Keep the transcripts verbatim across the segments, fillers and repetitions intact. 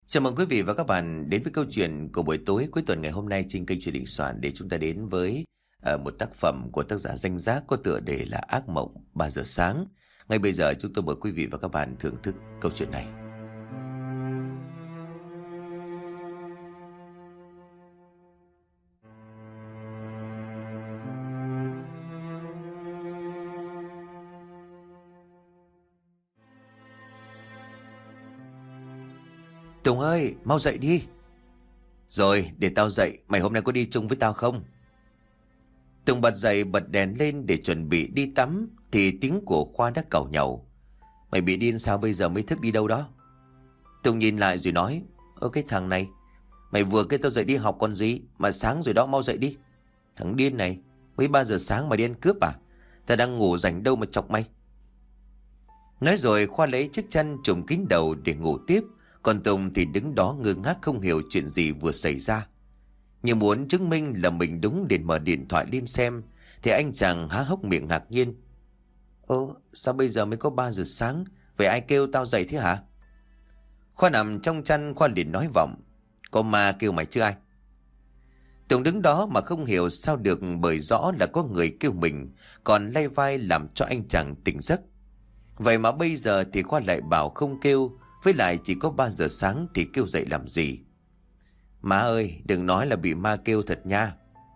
Chào mừng quý vị và các bạn đến với câu chuyện của buổi tối cuối tuần ngày hôm nay trên kênh Chuyện Đình Soạn, để chúng ta đến với uh, một tác phẩm của tác giả Danh Giác có tựa đề là Ác Mộng ba giờ sáng. Ngay bây giờ chúng tôi mời quý vị và các bạn thưởng thức câu chuyện này. Tùng ơi, mau dậy đi. Rồi, để tao dậy, mày hôm nay có đi chung với tao không? Tùng bật dậy bật đèn lên để chuẩn bị đi tắm, thì tiếng của Khoa đã càu nhàu. Mày bị điên sao bây giờ mới thức đi đâu đó? Tùng nhìn lại rồi nói, ơ cái thằng này, mày vừa kêu tao dậy đi học còn gì, mà sáng rồi đó, mau dậy đi. Thằng điên này, mới ba giờ sáng mà đi ăn cướp à? Tao đang ngủ rảnh đâu mà chọc mày. Nói rồi Khoa lấy chiếc chăn trùm kín đầu để ngủ tiếp. Còn Tùng thì đứng đó ngơ ngác không hiểu chuyện gì vừa xảy ra. Như muốn chứng minh là mình đúng để mở điện thoại lên xem, thì anh chàng há hốc miệng ngạc nhiên. Ơ, sao bây giờ mới có ba giờ sáng? Vậy ai kêu tao dậy thế hả? Khoa nằm trong chăn, Khoa liền nói vọng. Có ma kêu mày chứ ai? Tùng đứng đó mà không hiểu sao được, bởi rõ là có người kêu mình, còn lay vai làm cho anh chàng tỉnh giấc. Vậy mà bây giờ thì Khoa lại bảo không kêu. Với lại chỉ có ba giờ sáng thì kêu dậy làm gì? Má ơi, đừng nói là bị ma kêu thật nha.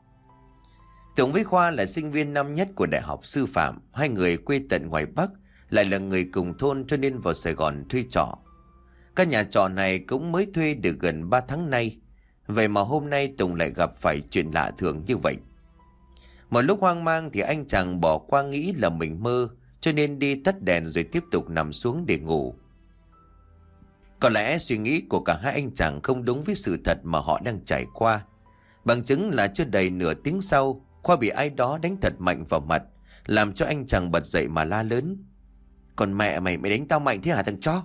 Tùng với Khoa là sinh viên năm nhất của Đại học Sư phạm. Hai người quê tận ngoài Bắc, lại là người cùng thôn cho nên vào Sài Gòn thuê trọ. Căn nhà trọ này cũng mới thuê được gần ba tháng nay. Vậy mà hôm nay Tùng lại gặp phải chuyện lạ thường như vậy. Một lúc hoang mang thì anh chàng bỏ qua nghĩ là mình mơ, cho nên đi tắt đèn rồi tiếp tục nằm xuống để ngủ. Có lẽ suy nghĩ của cả hai anh chàng không đúng với sự thật mà họ đang trải qua. Bằng chứng là chưa đầy nửa tiếng sau, Khoa bị ai đó đánh thật mạnh vào mặt, làm cho anh chàng bật dậy mà la lớn. Còn mẹ mày, mày đánh tao mạnh thế hả thằng chó?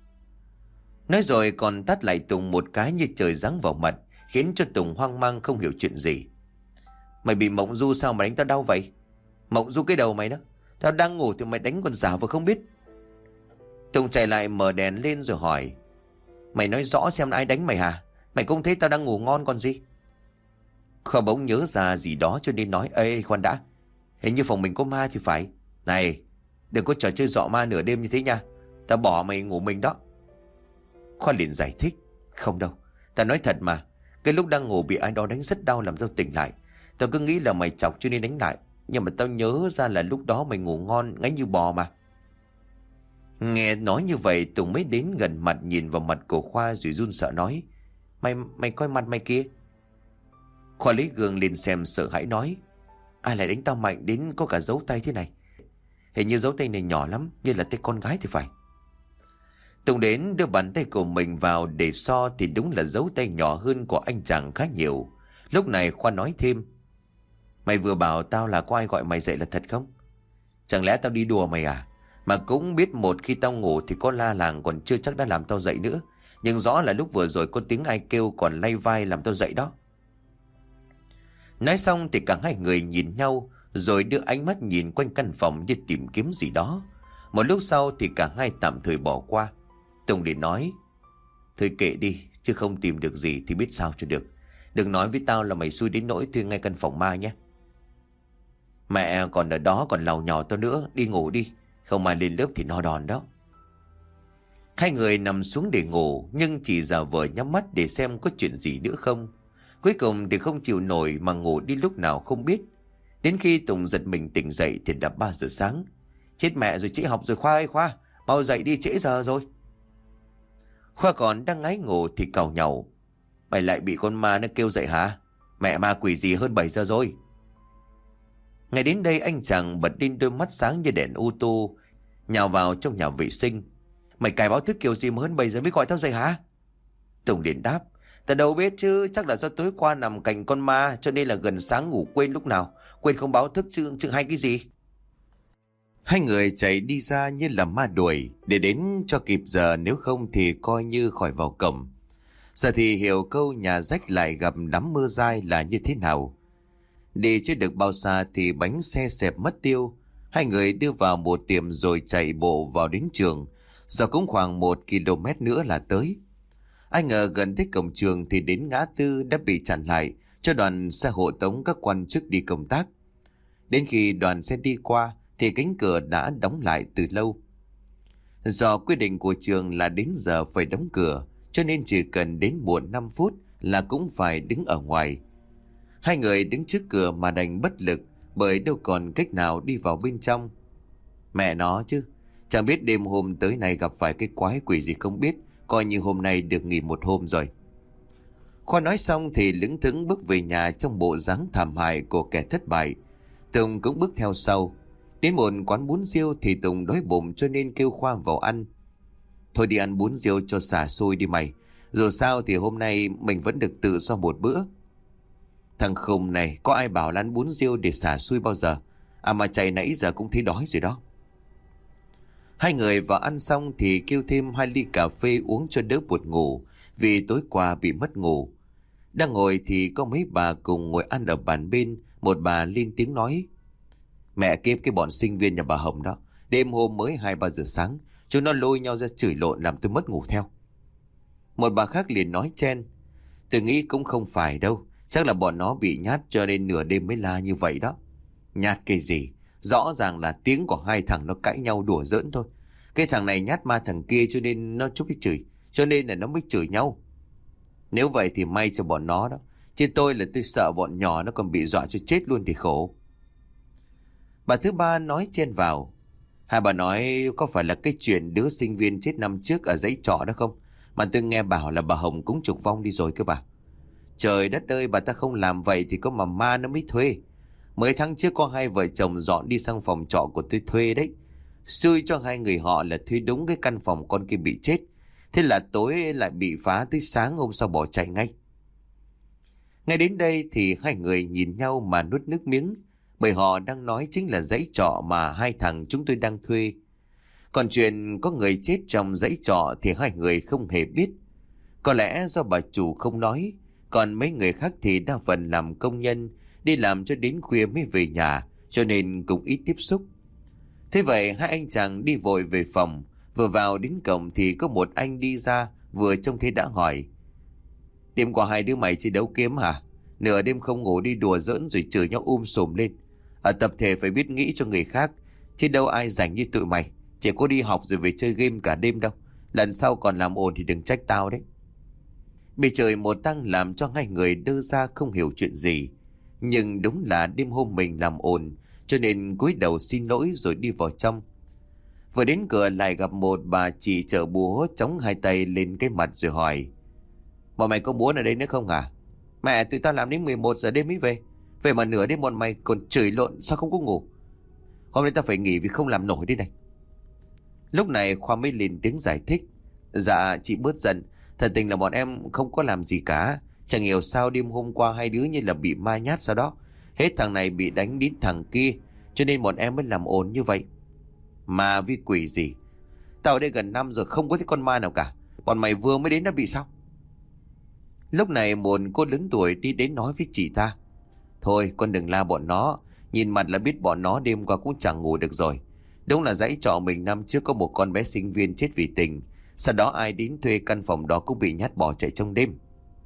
Nói rồi còn tát lại Tùng một cái như trời giáng vào mặt, khiến cho Tùng hoang mang không hiểu chuyện gì. Mày bị mộng du sao mà đánh tao đau vậy? Mộng du cái đầu mày đó. Tao đang ngủ thì mày đánh con giả vừa không biết. Tùng chạy lại mở đèn lên rồi hỏi. Mày nói rõ xem ai đánh mày hả? Mày cũng thấy tao đang ngủ ngon còn gì. Khoa bỗng nhớ ra gì đó cho nên nói. Ê khoan đã, hình như phòng mình có ma thì phải. Này, đừng có trò chơi dọ ma nửa đêm như thế nha. Tao bỏ mày ngủ mình đó. Khoa liền giải thích. Không đâu, tao nói thật mà. Cái lúc đang ngủ bị ai đó đánh rất đau làm tao tỉnh lại. Tao cứ nghĩ là mày chọc cho nên đánh lại. Nhưng mà tao nhớ ra là lúc đó mày ngủ ngon ngáy như bò mà. Nghe nói như vậy Tùng mới đến gần mặt nhìn vào mặt của Khoa rồi run sợ nói. Mày mày coi mặt mày kia. Khoa lấy gương lên xem sợ hãi nói. Ai lại đánh tao mạnh đến có cả dấu tay thế này? Hình như dấu tay này nhỏ lắm, như là tay con gái thì phải. Tùng đến đưa bàn tay của mình vào để so thì đúng là dấu tay nhỏ hơn của anh chàng khá nhiều. Lúc này Khoa nói thêm. Mày vừa bảo tao là có ai gọi mày dậy là thật không? Chẳng lẽ tao đi đùa mày à? Mà cũng biết một khi tao ngủ thì có la làng còn chưa chắc đã làm tao dậy nữa. Nhưng rõ là lúc vừa rồi có tiếng ai kêu còn lay vai làm tao dậy đó. Nói xong thì cả hai người nhìn nhau, rồi đưa ánh mắt nhìn quanh căn phòng như tìm kiếm gì đó. Một lúc sau thì cả hai tạm thời bỏ qua. Tùng liền nói. Thôi kệ đi, chứ không tìm được gì thì biết sao cho được. Đừng nói với tao là mày xui đến nỗi thuê ngay căn phòng ma nhé. Mẹ còn ở đó còn làu nhàu tao nữa. Đi ngủ đi, không mà lên lớp thì no đòn đó. Hai người nằm xuống để ngủ, nhưng chỉ giả vờ nhắm mắt để xem có chuyện gì nữa không. Cuối cùng thì không chịu nổi mà ngủ đi lúc nào không biết. Đến khi Tùng giật mình tỉnh dậy thì đã ba giờ sáng. Chết mẹ rồi, trễ học rồi Khoa ơi Khoa, mau dậy đi, trễ giờ rồi. Khoa còn đang ngáy ngủ thì càu nhàu. Mày lại bị con ma nó kêu dậy hả? Mẹ ma quỷ gì, hơn bảy giờ rồi. Ngày đến đây anh chàng bật lên đôi mắt sáng như đèn ô tô, nhào vào trong nhà vệ sinh. Mày cài báo thức kiểu gì mà hơn bảy giờ mới gọi tao dậy hả? Tùng liền đáp. Tao đâu biết chứ, chắc là do tối qua nằm cạnh con ma cho nên là gần sáng ngủ quên lúc nào. Quên không báo thức chứ, chứ hay cái gì. Hai người chạy đi ra như là ma đuổi để đến cho kịp giờ, nếu không thì coi như khỏi vào cổng. Giờ thì hiểu câu nhà rách lại gặp đám mưa dai là như thế nào. Đi chưa được bao xa thì bánh xe xẹp mất tiêu. Hai người đưa vào một tiệm rồi chạy bộ vào đến trường. Giờ cũng khoảng một ki lô mét nữa là tới. Ai ngờ gần tới cổng trường thì đến ngã tư đã bị chặn lại cho đoàn xe hộ tống các quan chức đi công tác. Đến khi đoàn xe đi qua thì cánh cửa đã đóng lại từ lâu. Do quy định của trường là đến giờ phải đóng cửa, cho nên chỉ cần đến muộn năm phút là cũng phải đứng ở ngoài. Hai người đứng trước cửa mà đành bất lực, bởi đâu còn cách nào đi vào bên trong. Mẹ nó chứ, chẳng biết đêm hôm tới này gặp phải cái quái quỷ gì không biết, coi như hôm nay được nghỉ một hôm rồi. Khoa nói xong thì lững thững bước về nhà trong bộ dáng thảm hại của kẻ thất bại. Tùng cũng bước theo sau. Đến một quán bún riêu thì Tùng đói bụng cho nên kêu Khoa vào ăn. Thôi đi ăn bún riêu cho xả xui đi mày. Dù sao thì hôm nay mình vẫn được tự do một bữa. Thằng khùng này, có ai bảo là ăn bún riêu để xả xui bao giờ? À mà chạy nãy giờ cũng thấy đói rồi đó. Hai người vào ăn xong thì kêu thêm hai ly cà phê uống cho đỡ buồn ngủ, vì tối qua bị mất ngủ. Đang ngồi thì có mấy bà cùng ngồi ăn ở bàn bên. Một bà lên tiếng nói: Mẹ kiếp cái bọn sinh viên nhà bà Hồng đó, đêm hôm mới hai ba giờ sáng chúng nó lôi nhau ra chửi lộn làm tôi mất ngủ theo. Một bà khác liền nói chen: Tôi nghĩ cũng không phải đâu, chắc là bọn nó bị nhát cho nên nửa đêm mới la như vậy đó. Nhát cái gì, rõ ràng là tiếng của hai thằng nó cãi nhau đùa giỡn thôi. Cái thằng này nhát ma thằng kia cho nên nó chúc cái chửi, cho nên là nó mới chửi nhau. Nếu vậy thì may cho bọn nó đó, chứ tôi là tôi sợ bọn nhỏ nó còn bị dọa cho chết luôn thì khổ. Bà thứ ba nói chen vào: Hai bà nói có phải là cái chuyện đứa sinh viên chết năm trước ở dãy trọ đó không? Mà tôi nghe bảo là bà Hồng cũng trục vong đi rồi cơ bà. Trời đất ơi, bà ta không làm vậy thì có mà ma nó mới thuê. Mấy tháng trước có hai vợ chồng dọn đi sang phòng trọ của tôi thuê đấy. Xui cho hai người họ là thuê đúng cái căn phòng con kia bị chết. Thế là tối lại bị phá tới sáng hôm sau bỏ chạy ngay. Ngay đến đây thì hai người nhìn nhau mà nuốt nước miếng, bởi họ đang nói chính là dãy trọ mà hai thằng chúng tôi đang thuê. Còn chuyện có người chết trong dãy trọ thì hai người không hề biết. Có lẽ do bà chủ không nói, còn mấy người khác thì đa phần làm công nhân, đi làm cho đến khuya mới về nhà, cho nên cũng ít tiếp xúc. Thế vậy hai anh chàng đi vội về phòng. Vừa vào đến cổng thì có một anh đi ra, vừa trông thấy đã hỏi: Đêm qua hai đứa mày chơi đấu kiếm hả? Nửa đêm không ngủ đi đùa giỡn rồi chửi nhau um sùm lên. Ở tập thể phải biết nghĩ cho người khác, chứ đâu ai rảnh như tụi mày, chỉ có đi học rồi về chơi game cả đêm đâu. Lần sau còn làm ồn thì đừng trách tao đấy. Bị trời một tăng làm cho hai người đơ ra không hiểu chuyện gì. Nhưng đúng là đêm hôm mình làm ồn, cho nên cúi đầu xin lỗi rồi đi vào trong. Vừa đến cửa lại gặp một bà chị chợ búa chống hai tay lên cái mặt rồi hỏi: Bọn mày có muốn ở đây nữa không hả? Mẹ, tụi tao làm đến mười một giờ đêm mới về. Về mà nửa đêm bọn mày còn chửi lộn, sao không có ngủ? Hôm nay tao phải nghỉ vì không làm nổi đây này. Lúc này Khoa mới lên tiếng giải thích: Dạ chị bớt giận, thật tình là bọn em không có làm gì cả. Chẳng hiểu sao đêm hôm qua hai đứa như là bị ma nhát sao đó. Hết thằng này bị đánh đến thằng kia, cho nên bọn em mới làm ồn như vậy. Ma với quỷ gì? Tao ở đây gần năm rồi không có thấy con ma nào cả. Bọn mày vừa mới đến đã bị sao? Lúc này một cô lớn tuổi đi đến nói với chị ta: Thôi con đừng la bọn nó, nhìn mặt là biết bọn nó đêm qua cũng chẳng ngủ được rồi. Đúng là dãy trọ mình năm trước có một con bé sinh viên chết vì tình. Sau đó ai đến thuê căn phòng đó cũng bị nhát bỏ chạy trong đêm.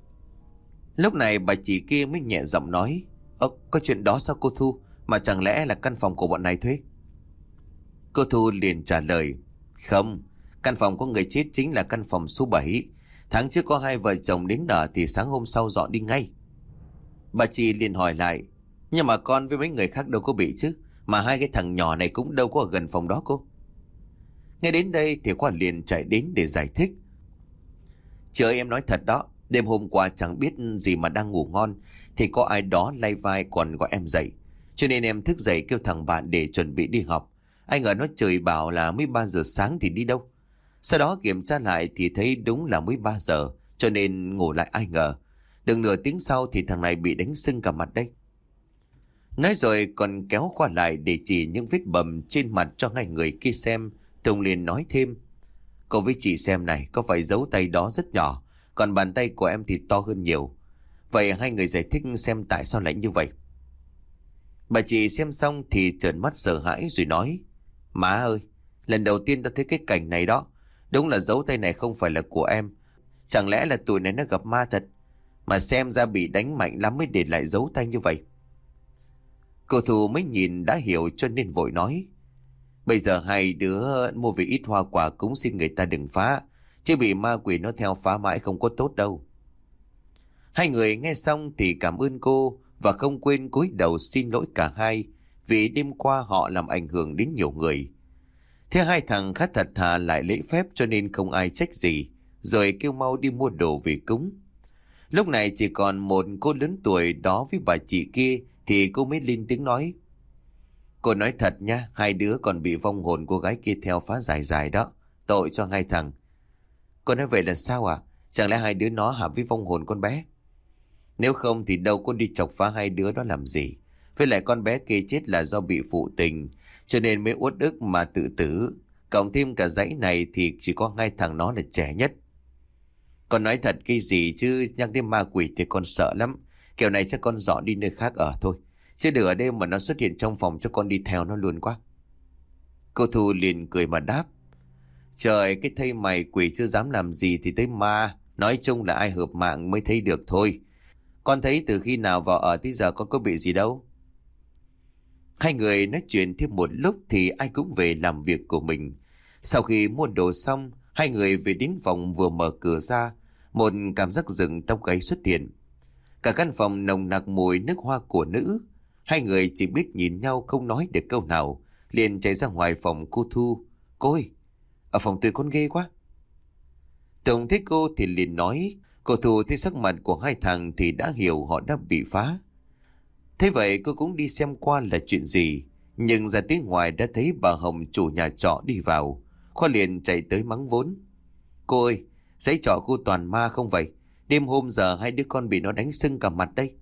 Lúc này bà chị kia mới nhẹ giọng nói: Ơ, có chuyện đó sao cô Thu? Mà chẳng lẽ là căn phòng của bọn này thuê? Cô Thu liền trả lời: Không, căn phòng có người chết chính là căn phòng số bảy. Tháng trước có hai vợ chồng đến ở thì sáng hôm sau dọn đi ngay. Bà chị liền hỏi lại: Nhưng mà con với mấy người khác đâu có bị chứ? Mà hai cái thằng nhỏ này cũng đâu có ở gần phòng đó cô. Ngay đến đây thì Khoa liền chạy đến để giải thích: Chị ơi, em nói thật đó, đêm hôm qua chẳng biết gì mà đang ngủ ngon thì có ai đó lay vai còn gọi em dậy. Cho nên em thức dậy kêu thằng bạn để chuẩn bị đi học. Anh ở nó trời bảo là mới ba giờ sáng thì đi đâu. Sau đó kiểm tra lại thì thấy đúng là mới ba giờ, cho nên ngủ lại ai ngờ. Được nửa tiếng sau thì thằng này bị đánh sưng cả mặt đây. Nói rồi còn kéo Khoa lại để chỉ những vết bầm trên mặt cho hai người kia xem. Tùng liền nói thêm: Cậu với chị xem này, có phải dấu tay đó rất nhỏ, còn bàn tay của em thì to hơn nhiều. Vậy hai người giải thích xem tại sao lại như vậy. Bà chị xem xong thì trợn mắt sợ hãi rồi nói: Má ơi, lần đầu tiên tao thấy cái cảnh này đó. Đúng là dấu tay này không phải là của em. Chẳng lẽ là tụi này nó gặp ma thật? Mà xem ra bị đánh mạnh lắm mới để lại dấu tay như vậy. Cô Thu mới nhìn đã hiểu cho nên vội nói. Bây giờ hai đứa mua về ít hoa quả cúng xin người ta đừng phá, chứ bị ma quỷ nó theo phá mãi không có tốt đâu. Hai người nghe xong thì cảm ơn cô và không quên cúi đầu xin lỗi cả hai vì đêm qua họ làm ảnh hưởng đến nhiều người. Thế hai thằng khá thật thà lại lễ phép cho nên không ai trách gì, rồi kêu mau đi mua đồ về cúng. Lúc này chỉ còn một cô lớn tuổi đó với bà chị kia thì cô mới lên tiếng nói. Cô nói thật nha, hai đứa còn bị vong hồn cô gái kia theo phá dài dài đó. Tội cho hai thằng. Cô nói vậy là sao à? Chẳng lẽ hai đứa nó hợp với vong hồn con bé? Nếu không thì đâu có đi chọc phá hai đứa đó làm gì. Với lại con bé kia chết là do bị phụ tình, cho nên mới uất ức mà tự tử. Cộng thêm cả dãy này thì chỉ có hai thằng nó là trẻ nhất. Con nói thật cái gì chứ, nhắc đến ma quỷ thì con sợ lắm. Kiểu này chắc con dọn đi nơi khác ở thôi. Chứ đừng ở đêm mà nó xuất hiện trong phòng cho con đi theo nó luôn quá. Cô Thu liền cười mà đáp. Trời, cái thây mày quỷ chưa dám làm gì thì tới ma. Nói chung là ai hợp mạng mới thấy được thôi. Con thấy từ khi nào vào ở tới giờ con có bị gì đâu. Hai người nói chuyện thêm một lúc thì ai cũng về làm việc của mình. Sau khi mua đồ xong, hai người về đến phòng vừa mở cửa ra, một cảm giác rừng tóc gáy xuất hiện. Cả căn phòng nồng nặc mùi nước hoa của nữ. Hai người chỉ biết nhìn nhau không nói được câu nào, liền chạy ra ngoài phòng cô Thu. Cô ơi, ở phòng tôi con ghê quá. Tùng thấy cô thì liền nói. Cô Thu thấy sắc mặt của hai thằng thì đã hiểu họ đã bị phá. Thế vậy cô cũng đi xem qua là chuyện gì. Nhưng ra tới ngoài đã thấy bà Hồng chủ nhà trọ đi vào. Khoa liền chạy tới mắng vốn. Cô ơi, dãy trọ cô toàn ma không vậy? Đêm hôm giờ hai đứa con bị nó đánh sưng cả mặt đây.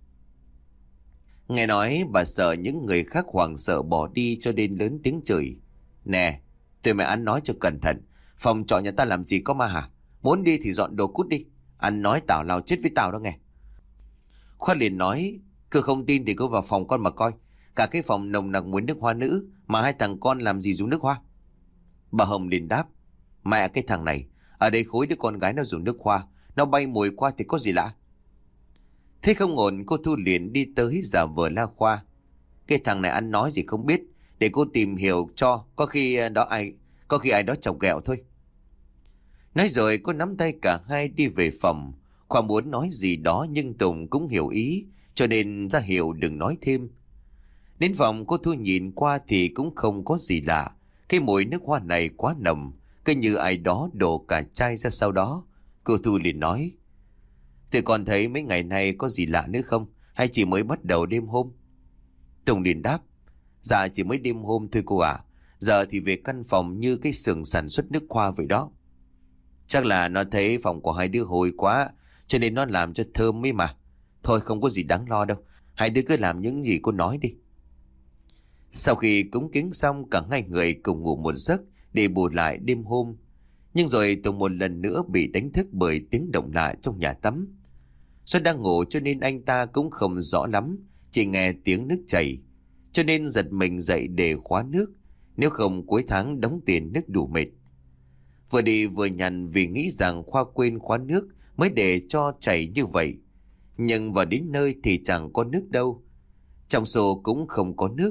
Nghe nói bà sợ những người khác hoảng sợ bỏ đi cho nên lớn tiếng chửi. Nè, tụi mày ăn nói cho cẩn thận. Phòng trọ nhà ta làm gì có ma hả? Muốn đi thì dọn đồ cút đi. Ăn nói tào lao chết với tao đó nghe. Khoa liền nói. Cứ không tin thì cứ vào phòng con mà coi. Cả cái phòng nồng nặc mùi nước hoa nữ, mà hai thằng con làm gì dùng nước hoa? Bà Hồng liền đáp. Mẹ cái thằng này, ở đây khối đứa con gái nó dùng nước hoa, nó bay mùi qua thì có gì lạ? Thế không ổn, cô Thu liền đi tới giả vờ la Khoa. Cái thằng này ăn nói gì không biết, để cô tìm hiểu cho, có khi đó ai có khi ai đó chọc ghẹo thôi. Nói rồi cô nắm tay cả hai đi về phòng. Khoa muốn nói gì đó nhưng Tùng cũng hiểu ý, cho nên ra hiệu đừng nói thêm. Đến phòng cô Thu nhìn qua thì cũng không có gì lạ. Cái mùi nước hoa này quá nồng, cứ như ai đó đổ cả chai ra sau đó. Cô Thu liền nói. Thì còn thấy mấy ngày nay có gì lạ nữa không? Hay chỉ mới bắt đầu đêm hôm? Tùng liền đáp. Dạ chỉ mới đêm hôm thôi cô ạ. Giờ thì về căn phòng như cái xưởng sản xuất nước hoa vậy đó. Chắc là nó thấy phòng của hai đứa hôi quá, cho nên nó làm cho thơm ấy mà. Thôi không có gì đáng lo đâu. Hai đứa cứ làm những gì cô nói đi. Sau khi cúng kiến xong, cả hai người cùng ngủ một giấc để bù lại đêm hôm. Nhưng rồi Tùng một lần nữa bị đánh thức bởi tiếng động lạ trong nhà tắm. Do đang ngủ cho nên anh ta cũng không rõ lắm, chỉ nghe tiếng nước chảy, cho nên giật mình dậy để khóa nước. Nếu không cuối tháng đóng tiền nước đủ mệt. Vừa đi vừa nhằn vì nghĩ rằng Khoa quên khóa nước mới để cho chảy như vậy. Nhưng vào đến nơi thì chẳng có nước đâu. Trong xô cũng không có nước.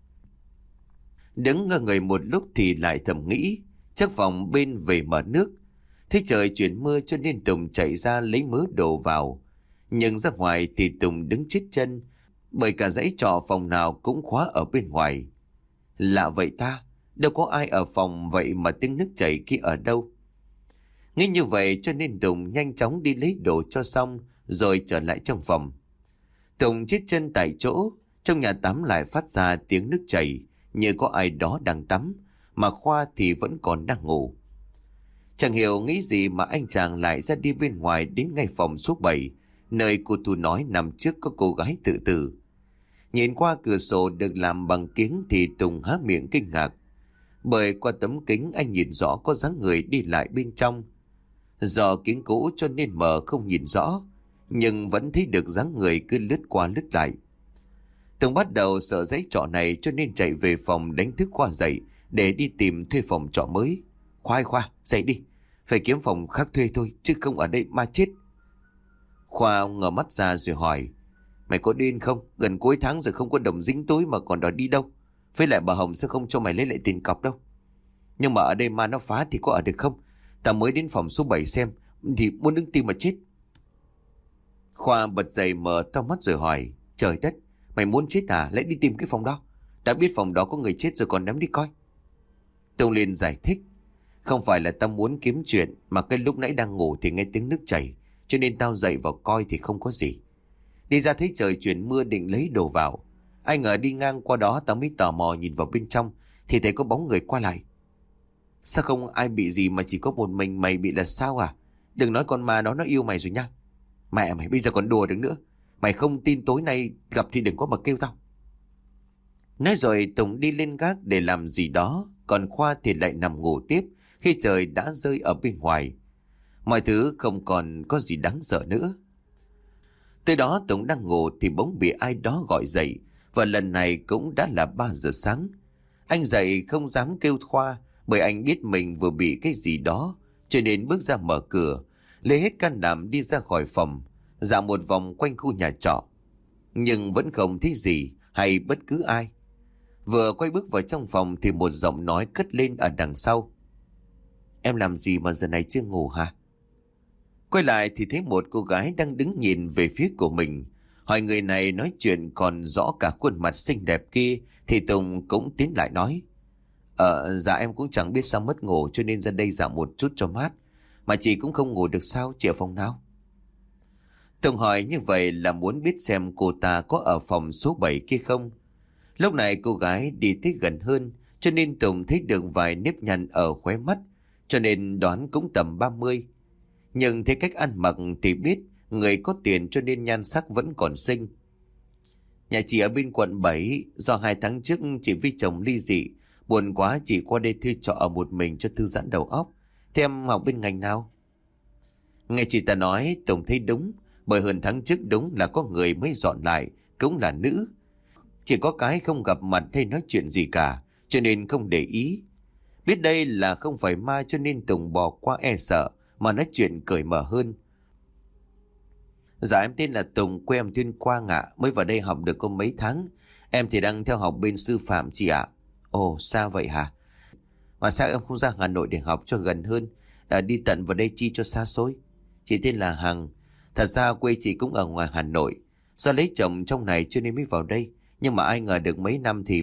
Đứng ngơ người một lúc thì lại thầm nghĩ, chắc phòng bên về mở nước. Thế trời chuyển mưa cho nên Tùng chạy ra lấy mớ đồ vào. Nhưng ra ngoài thì Tùng đứng chết chân, bởi cả dãy trọ phòng nào cũng khóa ở bên ngoài. Lạ vậy ta, đâu có ai ở phòng vậy mà tiếng nước chảy kia ở đâu? Nghĩ như vậy cho nên Tùng nhanh chóng đi lấy đồ cho xong rồi trở lại trong phòng. Tùng chết chân tại chỗ, trong nhà tắm lại phát ra tiếng nước chảy như có ai đó đang tắm, mà Khoa thì vẫn còn đang ngủ. Chẳng hiểu nghĩ gì mà anh chàng lại ra đi bên ngoài đến ngay phòng số bảy, nơi cô Thu nói nằm trước có cô gái tự tử. Nhìn qua cửa sổ được làm bằng kiếng thì Tùng há miệng kinh ngạc. Bởi qua tấm kính anh nhìn rõ có dáng người đi lại bên trong. Do kiếng cũ cho nên mờ không nhìn rõ, nhưng vẫn thấy được dáng người cứ lướt qua lướt lại. Tùng bắt đầu sợ dãy trọ này cho nên chạy về phòng đánh thức Khoa dậy để đi tìm thuê phòng trọ mới. Khoa ơi Khoa, dậy đi. Phải kiếm phòng khác thuê thôi, chứ không ở đây ma chết. Khoa ngmở mắt ra rồi hỏi, mày có điên không? Gần cuối tháng rồi không có đồng dính túi mà còn đòi đi đâu? Với lại bà Hồng sẽ không cho mày lấy lại tiền cọc đâu. Nhưng mà ở đây ma nó phá thì có ở được không? Tao mới đến phòng số bảy xem, thì muốn đứng tim mà chết. Khoa bật dậy mở to mắt rồi hỏi, trời đất, mày muốn chết à? Lại đi tìm cái phòng đó. Đã biết phòng đó có người chết rồi còn dám đi coi. Tông liền giải thích, không phải là tao muốn kiếm chuyện, mà cái lúc nãy đang ngủ thì nghe tiếng nước chảy, cho nên tao dậy vào coi thì không có gì. Đi ra thấy trời chuyển mưa định lấy đồ vào. Ai ngờ đi ngang qua đó tao mới tò mò nhìn vào bên trong, thì thấy có bóng người qua lại. Sao không ai bị gì mà chỉ có một mình mày bị là sao à? Đừng nói con ma đó nó yêu mày rồi nha. Mẹ mày bây giờ còn đùa được nữa. Mày không tin tối nay gặp thì đừng có mà kêu tao. Nói rồi Tùng đi lên gác để làm gì đó, còn Khoa thì lại nằm ngủ tiếp khi trời đã rơi ở bên ngoài. Mọi thứ không còn có gì đáng sợ nữa. Tới đó Tùng đang ngủ thì bỗng bị ai đó gọi dậy, và lần này cũng đã là ba giờ sáng. Anh dậy không dám kêu Khoa, bởi anh biết mình vừa bị cái gì đó, cho nên bước ra mở cửa, lấy hết can đảm đi ra khỏi phòng, dạo một vòng quanh khu nhà trọ. Nhưng vẫn không thấy gì hay bất cứ ai. Vừa quay bước vào trong phòng thì một giọng nói cất lên ở đằng sau. Em làm gì mà giờ này chưa ngủ hả? Quay lại thì thấy một cô gái đang đứng nhìn về phía của mình. Hỏi người này nói chuyện còn rõ cả khuôn mặt xinh đẹp kia, thì Tùng cũng tiến lại nói, Ờ dạ em cũng chẳng biết sao mất ngủ, cho nên ra đây dạo một chút cho mát. Mà chị cũng không ngủ được sao? Chị ở phòng nào? Tùng hỏi như vậy là muốn biết xem cô ta có ở phòng số bảy kia không. Lúc này cô gái đi tới gần hơn, cho nên Tùng thấy được vài nếp nhăn ở khóe mắt, cho nên đoán cũng tầm ba mươi. Nhưng thấy cách ăn mặc thì biết người có tiền, cho nên nhan sắc vẫn còn xinh. Nhà chị ở bên quận bảy, do hai tháng trước chị với chồng ly dị, buồn quá chị qua đây thuê trọ ở một mình cho thư giãn đầu óc. Thế em học bên ngành nào? Nghe chị ta nói Tùng thấy đúng, bởi hơn tháng trước đúng là có người mới dọn lại, cũng là nữ. Chỉ có cái không gặp mặt hay nói chuyện gì cả, cho nên không để ý. Biết đây là không phải ma cho nên Tùng bỏ qua e sợ, mà nói chuyện cởi mở hơn. Dạ em tên là Tùng, quê em Tuyên Quang ạ, mới vào đây học được có mấy tháng. Em thì đang theo học bên sư phạm chị ạ. Ồ sao vậy hả? Mà sao em không ra Hà Nội để học cho gần hơn, à, đi tận vào đây chi cho xa xôi? Chị tên là Hằng. Thật ra quê chị cũng ở ngoài Hà Nội, do lấy chồng trong này cho nên mới vào đây. Nhưng mà ai ngờ được mấy năm thì...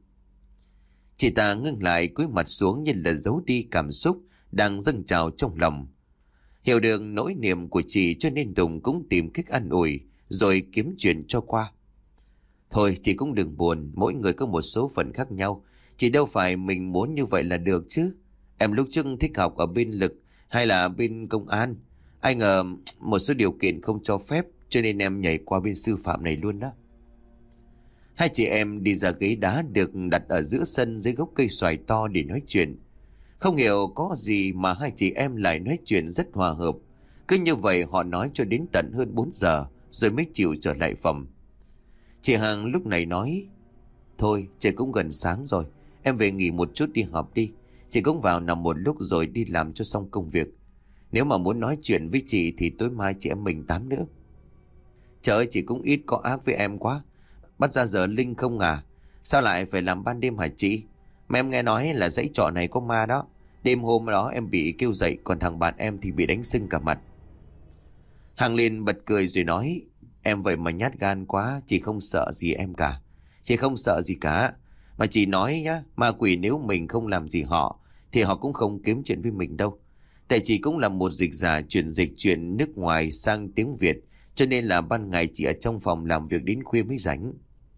Chị ta ngưng lại, cúi mặt xuống như là giấu đi cảm xúc đang dâng trào trong lòng. Hiểu được nỗi niềm của chị cho nên Tùng cũng tìm cách an ủi, rồi kiếm chuyện cho qua. Thôi chị cũng đừng buồn, mỗi người có một số phận khác nhau. Chị đâu phải mình muốn như vậy là được chứ. Em lúc trước thích học ở bên lực hay là bên công an. Ai ngờ một số điều kiện không cho phép, cho nên em nhảy qua bên sư phạm này luôn đó. Hai chị em đi ra ghế đá được đặt ở giữa sân dưới gốc cây xoài to để nói chuyện. Không hiểu có gì mà hai chị em lại nói chuyện rất hòa hợp. Cứ như vậy họ nói cho đến tận hơn bốn giờ rồi mới chịu trở lại phòng. Chị Hằng lúc này nói, thôi trời cũng gần sáng rồi, em về nghỉ một chút đi học đi. Chị cũng vào nằm một lúc rồi đi làm cho xong công việc. Nếu mà muốn nói chuyện với chị thì tối mai chị em mình tám nữa. Trời ơi chị cũng ít có ác với em quá. Bắt ra giờ linh không à? Sao lại phải làm ban đêm hả chị? Mà em nghe nói là dãy trọ này có ma đó. Đêm hôm đó em bị kêu dậy, còn thằng bạn em thì bị đánh sưng cả mặt. Hằng liền bật cười rồi nói, em vậy mà nhát gan quá, chị không sợ gì em cả. Chị không sợ gì cả. Mà chị nói nhá, ma quỷ nếu mình không làm gì họ thì họ cũng không kiếm chuyện với mình đâu. Tại chị cũng là một dịch giả chuyển dịch chuyện nước ngoài sang tiếng Việt, cho nên là ban ngày chị ở trong phòng làm việc đến khuya mới rảnh.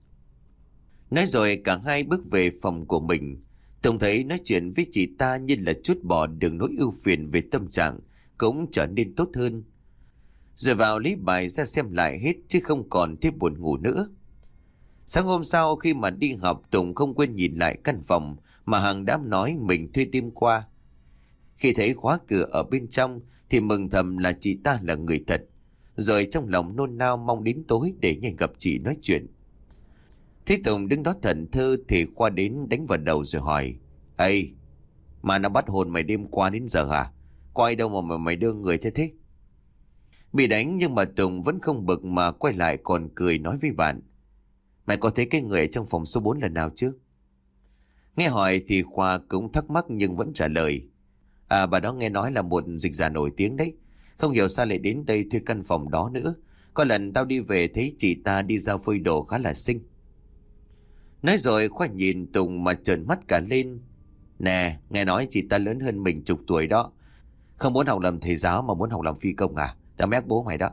Nói rồi cả hai bước về phòng của mình. Tùng thấy nói chuyện với chị ta như là chút bỏ được nỗi ưu phiền về tâm trạng, cũng trở nên tốt hơn. Rồi vào lấy bài ra xem lại hết, chứ không còn thêm buồn ngủ nữa. Sáng hôm sau khi mà đi học, Tùng không quên nhìn lại căn phòng mà Hằng đã nói mình thuê đêm qua. Khi thấy khóa cửa ở bên trong thì mừng thầm là chị ta là người thật. Rồi trong lòng nôn nao mong đến tối để nhanh gặp chị nói chuyện. Thế Tùng đứng đó thẫn thơ thì Khoa đến đánh vào đầu rồi hỏi, Ê, mà nó bắt hồn mày đêm qua đến giờ hả? Có ai đâu mà mày, mày đưa người thế thế. Bị đánh nhưng mà Tùng vẫn không bực mà quay lại còn cười nói với bạn. Mày có thấy cái người ở trong phòng số bốn lần nào chứ? Nghe hỏi thì Khoa cũng thắc mắc nhưng vẫn trả lời. À, bà đó nghe nói là một dịch giả nổi tiếng đấy. Không hiểu sao lại đến đây thuê căn phòng đó nữa. Có lần tao đi về thấy chị ta đi giao phơi đồ khá là xinh. Nói rồi Khoa nhìn Tùng mà trợn mắt cả lên. Nè, nghe nói chị ta lớn hơn mình chục tuổi đó. Không muốn học làm thầy giáo mà muốn học làm phi công à? Tao mét bố mày đó.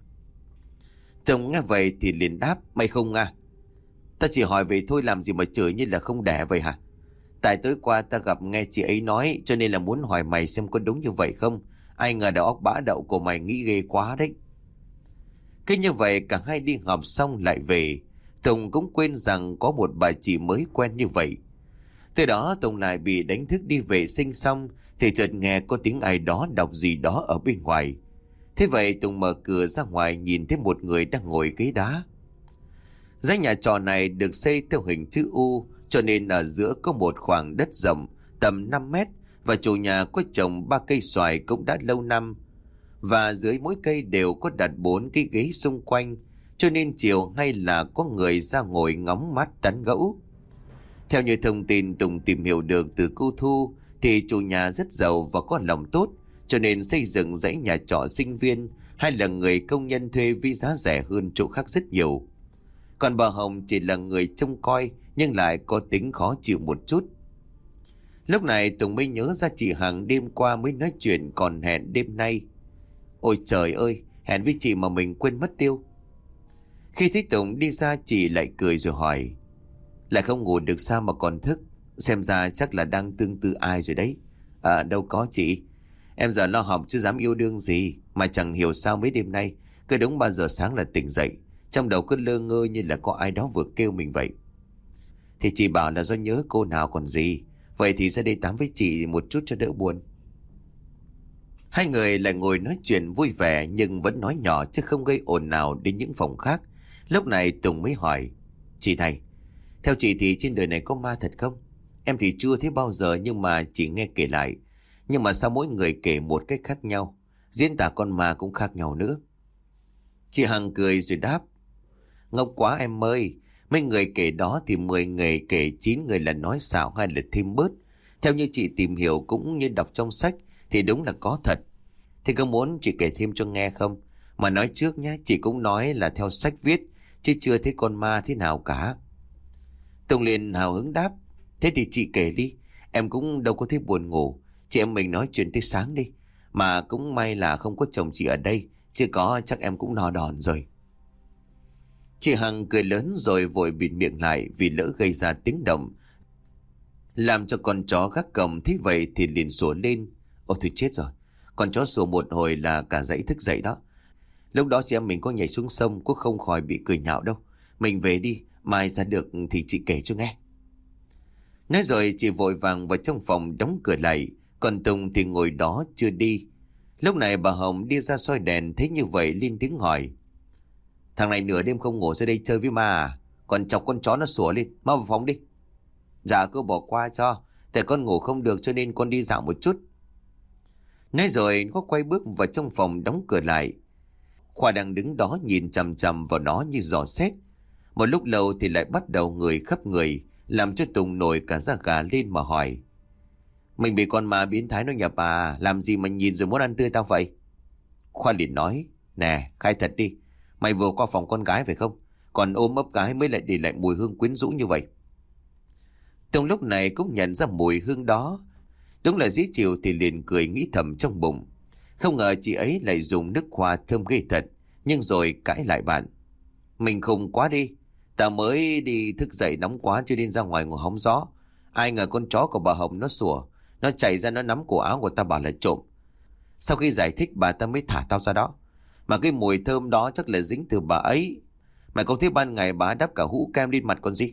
Tùng nghe vậy thì liền đáp. Mày không à? Tao chỉ hỏi vậy thôi, làm gì mà chửi như là không đẻ vậy hả? Tại tối qua ta gặp nghe chị ấy nói, cho nên là muốn hỏi mày xem có đúng như vậy không. Ai ngờ đầu óc bã đậu của mày nghĩ ghê quá đấy. Cứ như vậy cả hai đi họp xong lại về. Tùng cũng quên rằng có một bà chị mới quen như vậy. Từ đó Tùng lại bị đánh thức đi vệ sinh xong thì chợt nghe có tiếng ai đó đọc gì đó ở bên ngoài. Thế vậy Tùng mở cửa ra ngoài nhìn thấy một người đang ngồi ghế đá. Dãy nhà trọ này được xây theo hình chữ U, cho nên ở giữa có một khoảng đất rộng tầm năm mét và chủ nhà có trồng ba cây xoài cũng đã lâu năm. Và dưới mỗi cây đều có đặt bốn cái ghế xung quanh, cho nên chiều hay là có người ra ngồi ngóng mát tán gẫu. Theo như thông tin Tùng tìm hiểu được từ cô Thu thì chủ nhà rất giàu và có lòng tốt, cho nên xây dựng dãy nhà trọ sinh viên hay là người công nhân thuê với giá rẻ hơn chỗ khác rất nhiều. Còn bà Hồng chỉ là người trông coi nhưng lại có tính khó chịu một chút. Lúc này Tùng mới nhớ ra chị Hằng đêm qua mới nói chuyện còn hẹn đêm nay. Ôi trời ơi, hẹn với chị mà mình quên mất tiêu. Khi thấy Tùng đi ra chị lại cười rồi hỏi. Lại không ngủ được sao mà còn thức? Xem ra chắc là đang tương tư ai rồi đấy. À đâu có chị. Em giờ lo học chứ dám yêu đương gì. Mà chẳng hiểu sao mấy đêm nay cứ đúng ba giờ sáng là tỉnh dậy. Trong đầu cứ lơ ngơ như là có ai đó vừa kêu mình vậy. Thì chị bảo là do nhớ cô nào còn gì. Vậy thì ra đây tám với chị một chút cho đỡ buồn. Hai người lại ngồi nói chuyện vui vẻ nhưng vẫn nói nhỏ chứ không gây ồn nào đến những phòng khác. Lúc này Tùng mới hỏi. Chị này, theo chị thì trên đời này có ma thật không? Em thì chưa thấy bao giờ nhưng mà chỉ nghe kể lại. Nhưng mà sao mỗi người kể một cách khác nhau? Diễn tả con ma cũng khác nhau nữa. Chị Hằng cười rồi đáp. Ngốc quá em ơi. Mấy người kể đó thì mười người kể chín người là nói xạo hay là thêm bớt. Theo như chị tìm hiểu cũng như đọc trong sách thì đúng là có thật. Thì có muốn chị kể thêm cho nghe không? Mà nói trước nhé, chị cũng nói là theo sách viết chứ chưa thấy con ma thế nào cả. Tùng liền hào hứng đáp. Thế thì chị kể đi. Em cũng đâu có thấy buồn ngủ. Chị em mình nói chuyện tới sáng đi. Mà cũng may là không có chồng chị ở đây. Chứ có chắc em cũng no đòn rồi. Chị Hằng cười lớn rồi vội bịt miệng lại vì lỡ gây ra tiếng động, làm cho con chó gác cổng thấy vậy thì liền sủa lên. Ôi thôi chết rồi. Con chó sủa một hồi là cả dãy thức dậy đó. Lúc đó chị em mình có nhảy xuống sông cũng không khỏi bị cười nhạo đâu. Mình về đi, mai ra được thì chị kể cho nghe. Nói rồi chị vội vàng vào trong phòng đóng cửa lại. Còn Tùng thì ngồi đó chưa đi. Lúc này bà Hồng đi ra soi đèn thấy như vậy lên tiếng hỏi. Thằng này nửa đêm không ngủ ra đây chơi với ma à? Còn chọc con chó nó sủa lên, mau vào phòng đi. Dạ cứ bỏ qua cho. Tại con ngủ không được cho nên con đi dạo một chút. Nói rồi nó quay bước vào trong phòng đóng cửa lại. Khoa đang đứng đó nhìn chằm chằm vào nó như dò xét. Một lúc lâu thì lại bắt đầu người khắp người, làm cho Tùng nổi cả da gà lên mà hỏi. Mình bị con ma biến thái nó nhập à? Làm gì mà nhìn rồi muốn ăn tươi tao vậy? Khoa liền nói. Nè, khai thật đi. Mày vừa qua phòng con gái phải không? Còn ôm ấp gái mới lại để lại mùi hương quyến rũ như vậy. Tùng lúc này cũng nhận ra mùi hương đó. Đúng là dễ chịu thì liền cười nghĩ thầm trong bụng. Không ngờ chị ấy lại dùng nước hoa thơm ghê thật. Nhưng rồi cãi lại bạn. Mình khùng quá đi. Tao mới đi thức dậy nóng quá cho nên ra ngoài ngồi hóng gió. Ai ngờ con chó của bà Hồng nó sủa. Nó chạy ra nó nắm cổ áo của ta bảo là trộm. Sau khi giải thích bà ta mới thả tao ra đó. Mà cái mùi thơm đó chắc là dính từ bà ấy. Mày không thấy ban ngày bà đắp cả hũ kem lên mặt còn gì?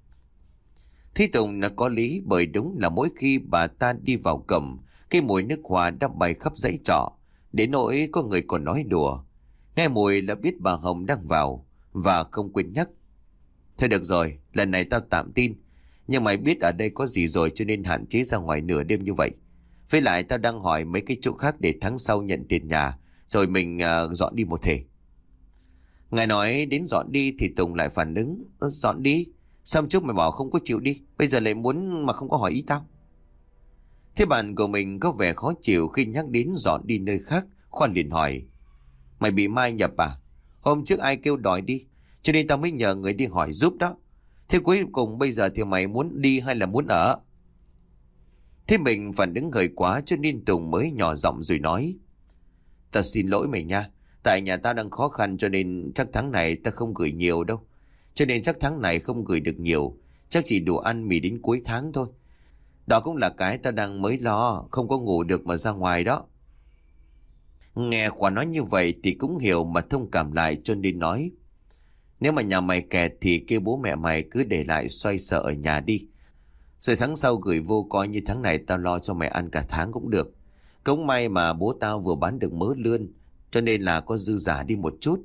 Thi Tùng là có lý, bởi đúng là mỗi khi bà ta đi vào cổng, cái mùi nước hoa đã bay khắp dãy trọ. Đến nỗi có người còn nói đùa. Nghe mùi là biết bà Hồng đang vào. Và không quên nhắc. Thôi được rồi, lần này tao tạm tin. Nhưng mày biết ở đây có gì rồi cho nên hạn chế ra ngoài nửa đêm như vậy. Với lại tao đang hỏi mấy cái chỗ khác để tháng sau nhận tiền nhà, rồi mình uh, dọn đi một thể. Ngài nói đến dọn đi thì Tùng lại phản ứng. Ơ, dọn đi? Xong trước mày bảo không có chịu đi, bây giờ lại muốn mà không có hỏi ý tao. Thế bạn của mình có vẻ khó chịu khi nhắc đến dọn đi nơi khác. Khoan liền hỏi, mày bị mai nhập à? Hôm trước ai kêu đòi đi, cho nên tao mới nhờ người đi hỏi giúp đó. Thế cuối cùng bây giờ thì mày muốn đi hay là muốn ở? Thế mình phản ứng gợi quá cho nên Tùng mới nhỏ giọng rồi nói, tao xin lỗi mày nha. Tại nhà tao đang khó khăn cho nên chắc tháng này tao không gửi nhiều đâu. Cho nên chắc tháng này không gửi được nhiều. Chắc chỉ đủ ăn mì đến cuối tháng thôi. Đó cũng là cái tao đang mới lo, không có ngủ được mà ra ngoài đó. Nghe Khoa nói như vậy thì cũng hiểu mà thông cảm lại cho nên nói, nếu mà nhà mày kẹt thì kêu bố mẹ mày cứ để lại xoay sở ở nhà đi. Rồi tháng sau gửi vô coi như tháng này tao lo cho mày ăn cả tháng cũng được. Cũng may mà bố tao vừa bán được mớ lươn, cho nên là có dư giả đi một chút.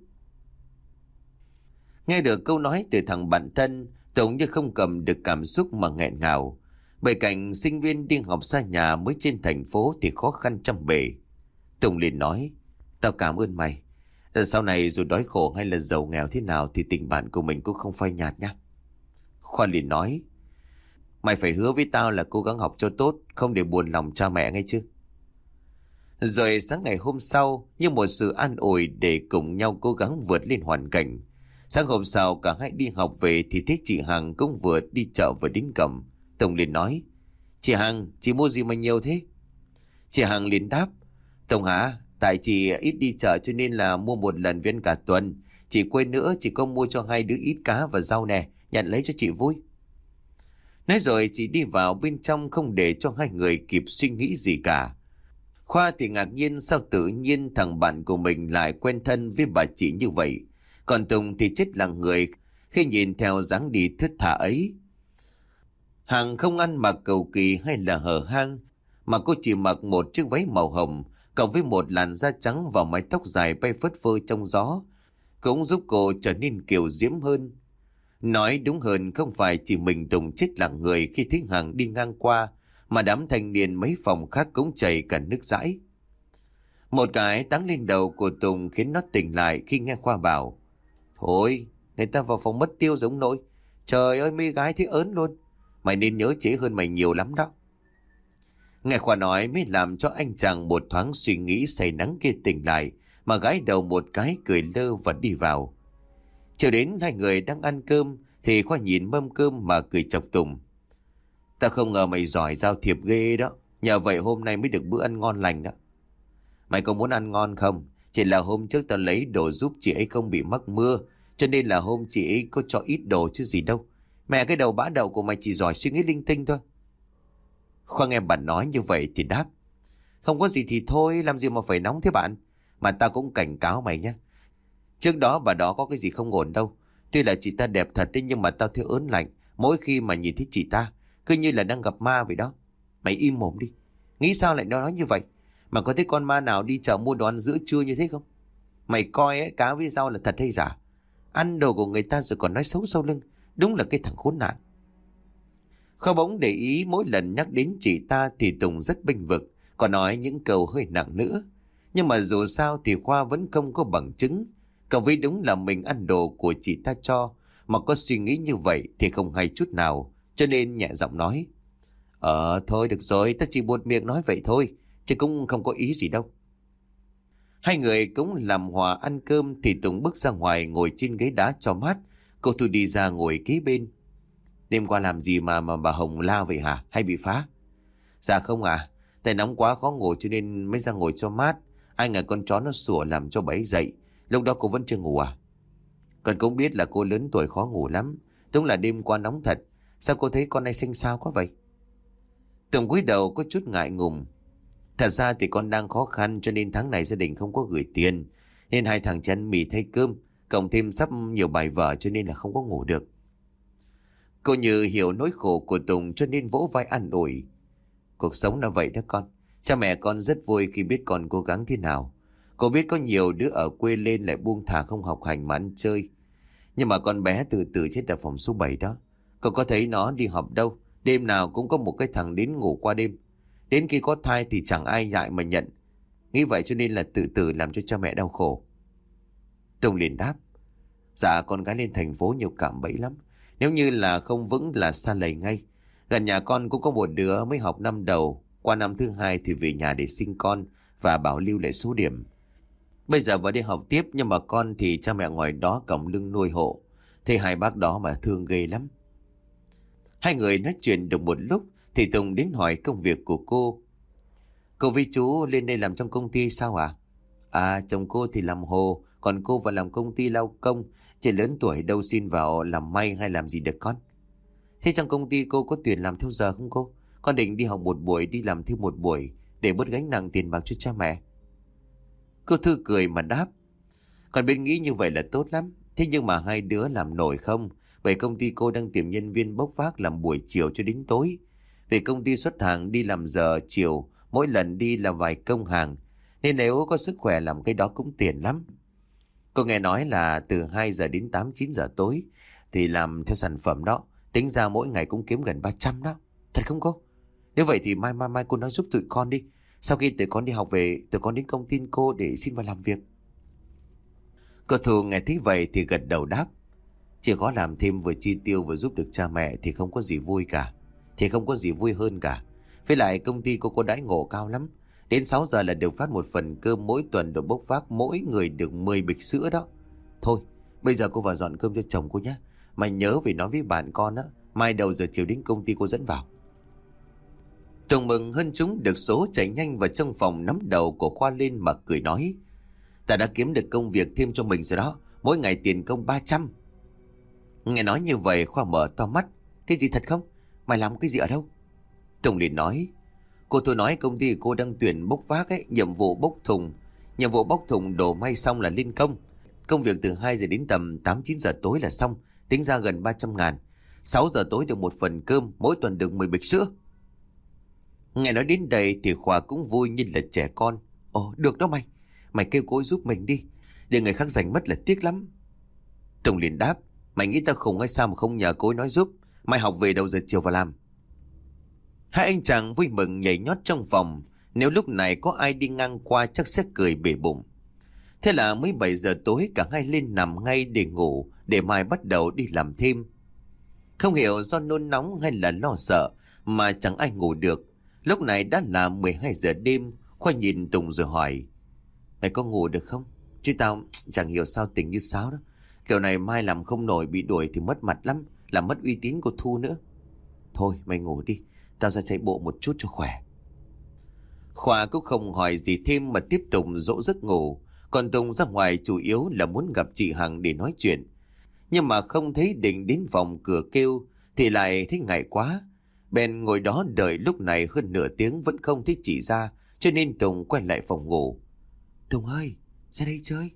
Nghe được câu nói từ thằng bạn thân, Tùng như không cầm được cảm xúc mà nghẹn ngào. Bởi cảnh sinh viên đi học xa nhà mới trên thành phố thì khó khăn trăm bề. Tùng liền nói, tao cảm ơn mày. Sau này dù đói khổ hay là giàu nghèo thế nào thì tình bạn của mình cũng không phai nhạt nha. Khoa liền nói, mày phải hứa với tao là cố gắng học cho tốt, không để buồn lòng cha mẹ nghe chứ. Rồi sáng ngày hôm sau, như một sự an ủi để cùng nhau cố gắng vượt lên hoàn cảnh. Sáng hôm sau cả hai đi học về thì thấy chị Hằng cũng vừa đi chợ vừa đến cổng. Tùng liền nói, chị Hằng, chị mua gì mà nhiều thế? Chị Hằng liền đáp, Tùng hả? Tại chị ít đi chợ cho nên là mua một lần viên cả tuần. Chị quên nữa, chị có mua cho hai đứa ít cá và rau nè, nhận lấy cho chị vui. Nói rồi chị đi vào bên trong không để cho hai người kịp suy nghĩ gì cả. Khoa thì ngạc nhiên sao tự nhiên thằng bạn của mình lại quen thân với bà chị như vậy. Còn Tùng thì chết lặng người khi nhìn theo dáng đi thướt tha ấy. Hằng không ăn mặc cầu kỳ hay là hở hang, mà cô chỉ mặc một chiếc váy màu hồng, cộng với một làn da trắng và mái tóc dài bay phất phơ trong gió, cũng giúp cô trở nên kiều diễm hơn. Nói đúng hơn, không phải chỉ mình Tùng chết lặng người khi thấy Hằng đi ngang qua, mà đám thanh niên mấy phòng khác cũng chảy cả nước dãi. Một cái táng lên đầu của Tùng khiến nó tỉnh lại khi nghe Khoa bảo, thôi, người ta vào phòng mất tiêu giống nội. Trời ơi, mấy gái thấy ớn luôn. Mày nên nhớ chế hơn mày nhiều lắm đó. Nghe Khoa nói mới làm cho anh chàng một thoáng suy nghĩ say nắng kia tỉnh lại, mà gái đầu một cái cười lơ và đi vào. Chiều đến hai người đang ăn cơm thì Khoa nhìn mâm cơm mà cười chọc Tùng. Ta không ngờ mày giỏi giao thiệp ghê đó. Nhờ vậy hôm nay mới được bữa ăn ngon lành đó. Mày có muốn ăn ngon không? Chỉ là hôm trước tao lấy đồ giúp chị ấy không bị mắc mưa, cho nên là hôm chị ấy có cho ít đồ chứ gì đâu. Mẹ, cái đầu bã đầu của mày chỉ giỏi suy nghĩ linh tinh thôi. Khoa nghe bạn nói như vậy thì đáp, không có gì thì thôi, làm gì mà phải nóng thế bạn. Mà tao cũng cảnh cáo mày nhé. Trước đó bà đó có cái gì không ổn đâu. Tuy là chị ta đẹp thật đấy, nhưng mà tao thấy ớn lạnh mỗi khi mà nhìn thấy chị ta, cứ như là đang gặp ma vậy đó. Mày im mồm đi. Nghĩ sao lại nói như vậy? Mà có thấy con ma nào đi chợ mua đồ ăn giữa trưa như thế không? Mày coi ấy, cá với rau là thật hay giả? Ăn đồ của người ta rồi còn nói xấu sau lưng. Đúng là cái thằng khốn nạn. Kho bỗng để ý mỗi lần nhắc đến chị ta thì Tùng rất bênh vực, còn nói những câu hơi nặng nữa. Nhưng mà dù sao thì Khoa vẫn không có bằng chứng. Cậu với đúng là mình ăn đồ của chị ta cho, mà có suy nghĩ như vậy thì không hay chút nào, cho nên nhẹ giọng nói, Ờ thôi được rồi, ta chỉ buột miệng nói vậy thôi, chứ cũng không có ý gì đâu. Hai người cũng làm hòa ăn cơm thì Tùng bước ra ngoài ngồi trên ghế đá cho mát. Cô Thu đi ra ngồi kế bên. Đêm qua làm gì mà mà bà Hồng la vậy hả? Hay bị phá? Dạ không à, tại nóng quá khó ngủ cho nên mới ra ngồi cho mát. Ai ngờ con chó nó sủa làm cho bà ấy dậy. Lúc đó cô vẫn chưa ngủ à? Con cũng biết là cô lớn tuổi khó ngủ lắm. Đúng là đêm qua nóng thật. Sao cô thấy con này xinh xao quá vậy? Tùng cúi đầu có chút ngại ngùng. Thật ra thì con đang khó khăn cho nên tháng này gia đình không có gửi tiền. Nên hai thằng chăn mì thay cơm, cộng thêm sắp nhiều bài vở cho nên là không có ngủ được. Cô Như hiểu nỗi khổ của Tùng cho nên vỗ vai an ủi. Cuộc sống là vậy đó con. Cha mẹ con rất vui khi biết con cố gắng thế nào. Cô biết có nhiều đứa ở quê lên lại buông thả không học hành mà ăn chơi. Nhưng mà con bé từ từ chết ở phòng số bảy đó. Cô có thấy nó đi học đâu. Đêm nào cũng có một cái thằng đến ngủ qua đêm. Đến khi có thai thì chẳng ai ngại mà nhận. Nghĩ vậy cho nên là tự tử làm cho cha mẹ đau khổ. Tùng liền đáp. Dạ con gái lên thành phố nhiều cạm bẫy lắm. Nếu như là không vững là sa lầy ngay. Gần nhà con cũng có một đứa mới học năm đầu. Qua năm thứ hai thì về nhà để sinh con và bảo lưu lại số điểm. Bây giờ vào đi học tiếp, nhưng mà con thì cha mẹ ngoài đó còng lưng nuôi hộ. Thế hai bác đó mà thương ghê lắm. Hai người nói chuyện được một lúc thì Tùng đến hỏi công việc của cô. Cô với chú lên đây làm trong công ty sao ạ? À? à chồng cô thì làm hồ, còn cô vào làm công ty lao công. Trẻ lớn tuổi đâu xin vào làm may hay làm gì được con. Thế trong công ty cô có tuyển làm theo giờ không cô? Con định đi học một buổi, đi làm thêm một buổi để bớt gánh nặng tiền bạc cho cha mẹ. Cô Thư cười mà đáp. Con biết nghĩ như vậy là tốt lắm. Thế nhưng mà hai đứa làm nổi không? Bởi công ty cô đang tìm nhân viên bốc vác làm buổi chiều cho đến tối. Vì công ty xuất hàng đi làm giờ chiều, mỗi lần đi là vài công hàng. Nên nếu có sức khỏe làm cái đó cũng tiền lắm. Cô nghe nói là từ hai giờ đến tám chín giờ tối thì làm theo sản phẩm đó. Tính ra mỗi ngày cũng kiếm gần ba trăm đó. Thật không cô? Nếu vậy thì mai mai mai cô nói giúp tụi con đi. Sau khi tụi con đi học về, tụi con đến công ty cô để xin vào làm việc. Cô Thu nghe thấy vậy thì gật đầu đáp. Chỉ có làm thêm vừa chi tiêu vừa giúp được cha mẹ thì không có gì vui cả. Thì không có gì vui hơn cả. Với lại công ty cô có đãi ngộ cao lắm. Đến sáu giờ là được phát một phần cơm mỗi tuần, được bốc vác mỗi người được mười bịch sữa đó. Thôi, bây giờ cô vào dọn cơm cho chồng cô nhé. Mà nhớ về nói với bạn con á, mai đầu giờ chiều đến công ty cô dẫn vào. Tùng mừng hơn chúng được số, chạy nhanh vào trong phòng nắm đầu của Khoa lên mà cười nói. Ta đã kiếm được công việc thêm cho mình rồi đó. Mỗi ngày tiền công ba trăm. Nghe nói như vậy Khoa mở to mắt. Cái gì thật không? Mày làm cái gì ở đâu? Tùng liền nói. Cô Thu nói công ty cô đang tuyển bốc vác ấy, nhiệm vụ bốc thùng. Nhiệm vụ bốc thùng đổ may xong là lên công. Công việc từ hai giờ đến tầm tám chín giờ tối là xong. Tính ra gần ba trăm ngàn. sáu giờ tối được một phần cơm, mỗi tuần được mười bịch sữa. Nghe nói đến đây thì Khoa cũng vui như là trẻ con. Ồ được đó mày. Mày kêu cô ấy giúp mình đi. Để người khác giành mất là tiếc lắm. Tùng liền đáp. Mày nghĩ tao khùng hay sao mà không nhờ cô ấy nói giúp. Mày học về đầu giờ chiều vào làm. Hai anh chàng vui mừng nhảy nhót trong phòng. Nếu lúc này có ai đi ngang qua chắc sẽ cười bể bụng. Thế là mới bảy giờ tối cả hai lên nằm ngay để ngủ, để mai bắt đầu đi làm thêm. Không hiểu do nôn nóng hay là lo sợ mà chẳng ai ngủ được. Lúc này đã là mười hai giờ đêm. Khoa nhìn Tùng rồi hỏi. Mày có ngủ được không? Chứ tao chẳng hiểu sao tỉnh như sáo đó. Kiểu này mai làm không nổi, bị đuổi thì mất mặt lắm, làm mất uy tín của Thu nữa. Thôi mày ngủ đi, tao ra chạy bộ một chút cho khỏe. Khoa cũng không hỏi gì thêm mà tiếp tục dỗ giấc ngủ. Còn Tùng ra ngoài chủ yếu là muốn gặp chị Hằng để nói chuyện. Nhưng mà không thấy Định đến phòng cửa kêu thì lại thấy ngại quá. Bèn ngồi đó đợi, lúc này hơn nửa tiếng vẫn không thấy chị ra, cho nên Tùng quay lại phòng ngủ. Tùng ơi, ra đây chơi.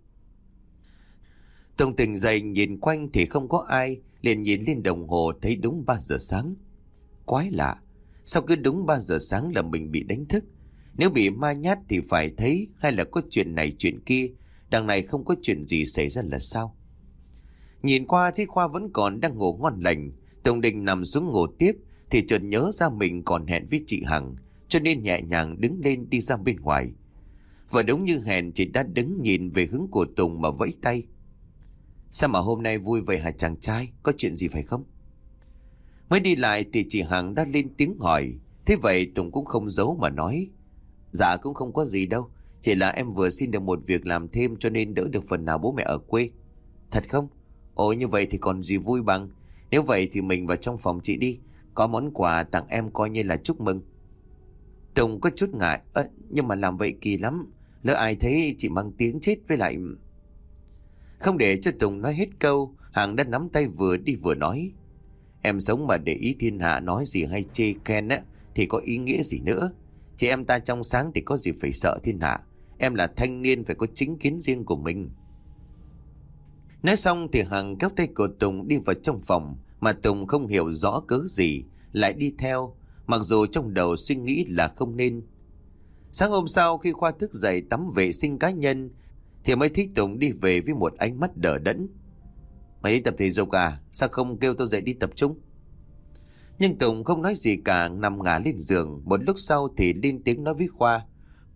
Tùng tỉnh dậy nhìn quanh thì không có ai, liền nhìn lên đồng hồ thấy đúng ba giờ sáng. Quái lạ, sao cứ đúng ba giờ sáng là mình bị đánh thức? Nếu bị ma nhát thì phải thấy, hay là có chuyện này chuyện kia, đằng này không có chuyện gì xảy ra là sao? Nhìn qua thấy Khoa vẫn còn đang ngủ ngon lành. Tùng định nằm xuống ngủ tiếp thì chợt nhớ ra mình còn hẹn với chị Hằng, cho nên nhẹ nhàng đứng lên đi ra bên ngoài. Và đúng như hẹn, chị đã đứng nhìn về hướng của Tùng mà vẫy tay. Sao mà hôm nay vui vậy hả chàng trai? Có chuyện gì phải không? Mới đi lại thì chị Hằng đã lên tiếng hỏi. Thế vậy Tùng cũng không giấu mà nói. Dạ cũng không có gì đâu. Chỉ là em vừa xin được một việc làm thêm, cho nên đỡ được phần nào bố mẹ ở quê. Thật không? Ồ, như vậy thì còn gì vui bằng. Nếu vậy thì mình vào trong phòng chị đi. Có món quà tặng em coi như là chúc mừng. Tùng có chút ngại. Ơ, nhưng mà làm vậy kỳ lắm. Lỡ ai thấy chị mang tiếng chết. Với lại... Không để cho Tùng nói hết câu, Hằng đã nắm tay vừa đi vừa nói. Em sống mà để ý thiên hạ nói gì hay chê khen á thì có ý nghĩa gì nữa. Chị em ta trong sáng thì có gì phải sợ thiên hạ. Em là thanh niên phải có chính kiến riêng của mình. Nói xong thì Hằng kéo tay của Tùng đi vào trong phòng, mà Tùng không hiểu rõ cớ gì lại đi theo, mặc dù trong đầu suy nghĩ là không nên. Sáng hôm sau khi Khoa thức dậy tắm vệ sinh cá nhân thì mới thấy Tùng đi về với một ánh mắt đờ đẫn. Mày đi tập thể dục à? Sao không kêu tôi dậy đi tập trung? Nhưng Tùng không nói gì cả, nằm ngả lên giường. Một lúc sau thì lên tiếng nói với Khoa: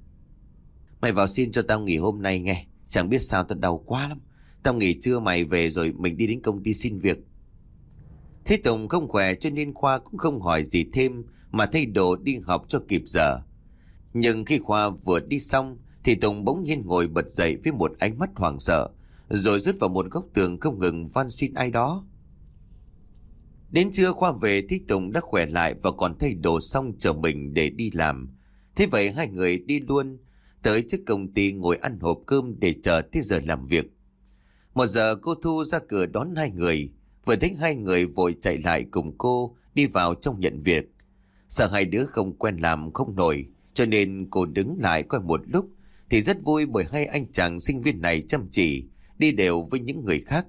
Mày vào xin cho tao nghỉ hôm nay nghe. Chẳng biết sao tao đau quá lắm. Tao nghỉ trưa mày về rồi mình đi đến công ty xin việc. Thế Tùng không khỏe cho nên Khoa cũng không hỏi gì thêm, mà thay đồ đi học cho kịp giờ. Nhưng khi Khoa vừa đi xong thì Tùng bỗng nhiên ngồi bật dậy với một ánh mắt hoảng sợ, rồi rút vào một góc tường không ngừng van xin ai đó. Đến trưa Khoa về thì Tùng đã khỏe lại và còn thay đồ xong chờ mình để đi làm. Thế vậy hai người đi luôn tới trước công ty ngồi ăn hộp cơm để chờ tới giờ làm việc. Một giờ cô Thu ra cửa đón hai người. Vừa thấy hai người vội chạy lại cùng cô đi vào trong nhận việc. Sợ hai đứa không quen làm không nổi, cho nên cô đứng lại coi một lúc thì rất vui bởi hai anh chàng sinh viên này chăm chỉ, đi đều với những người khác.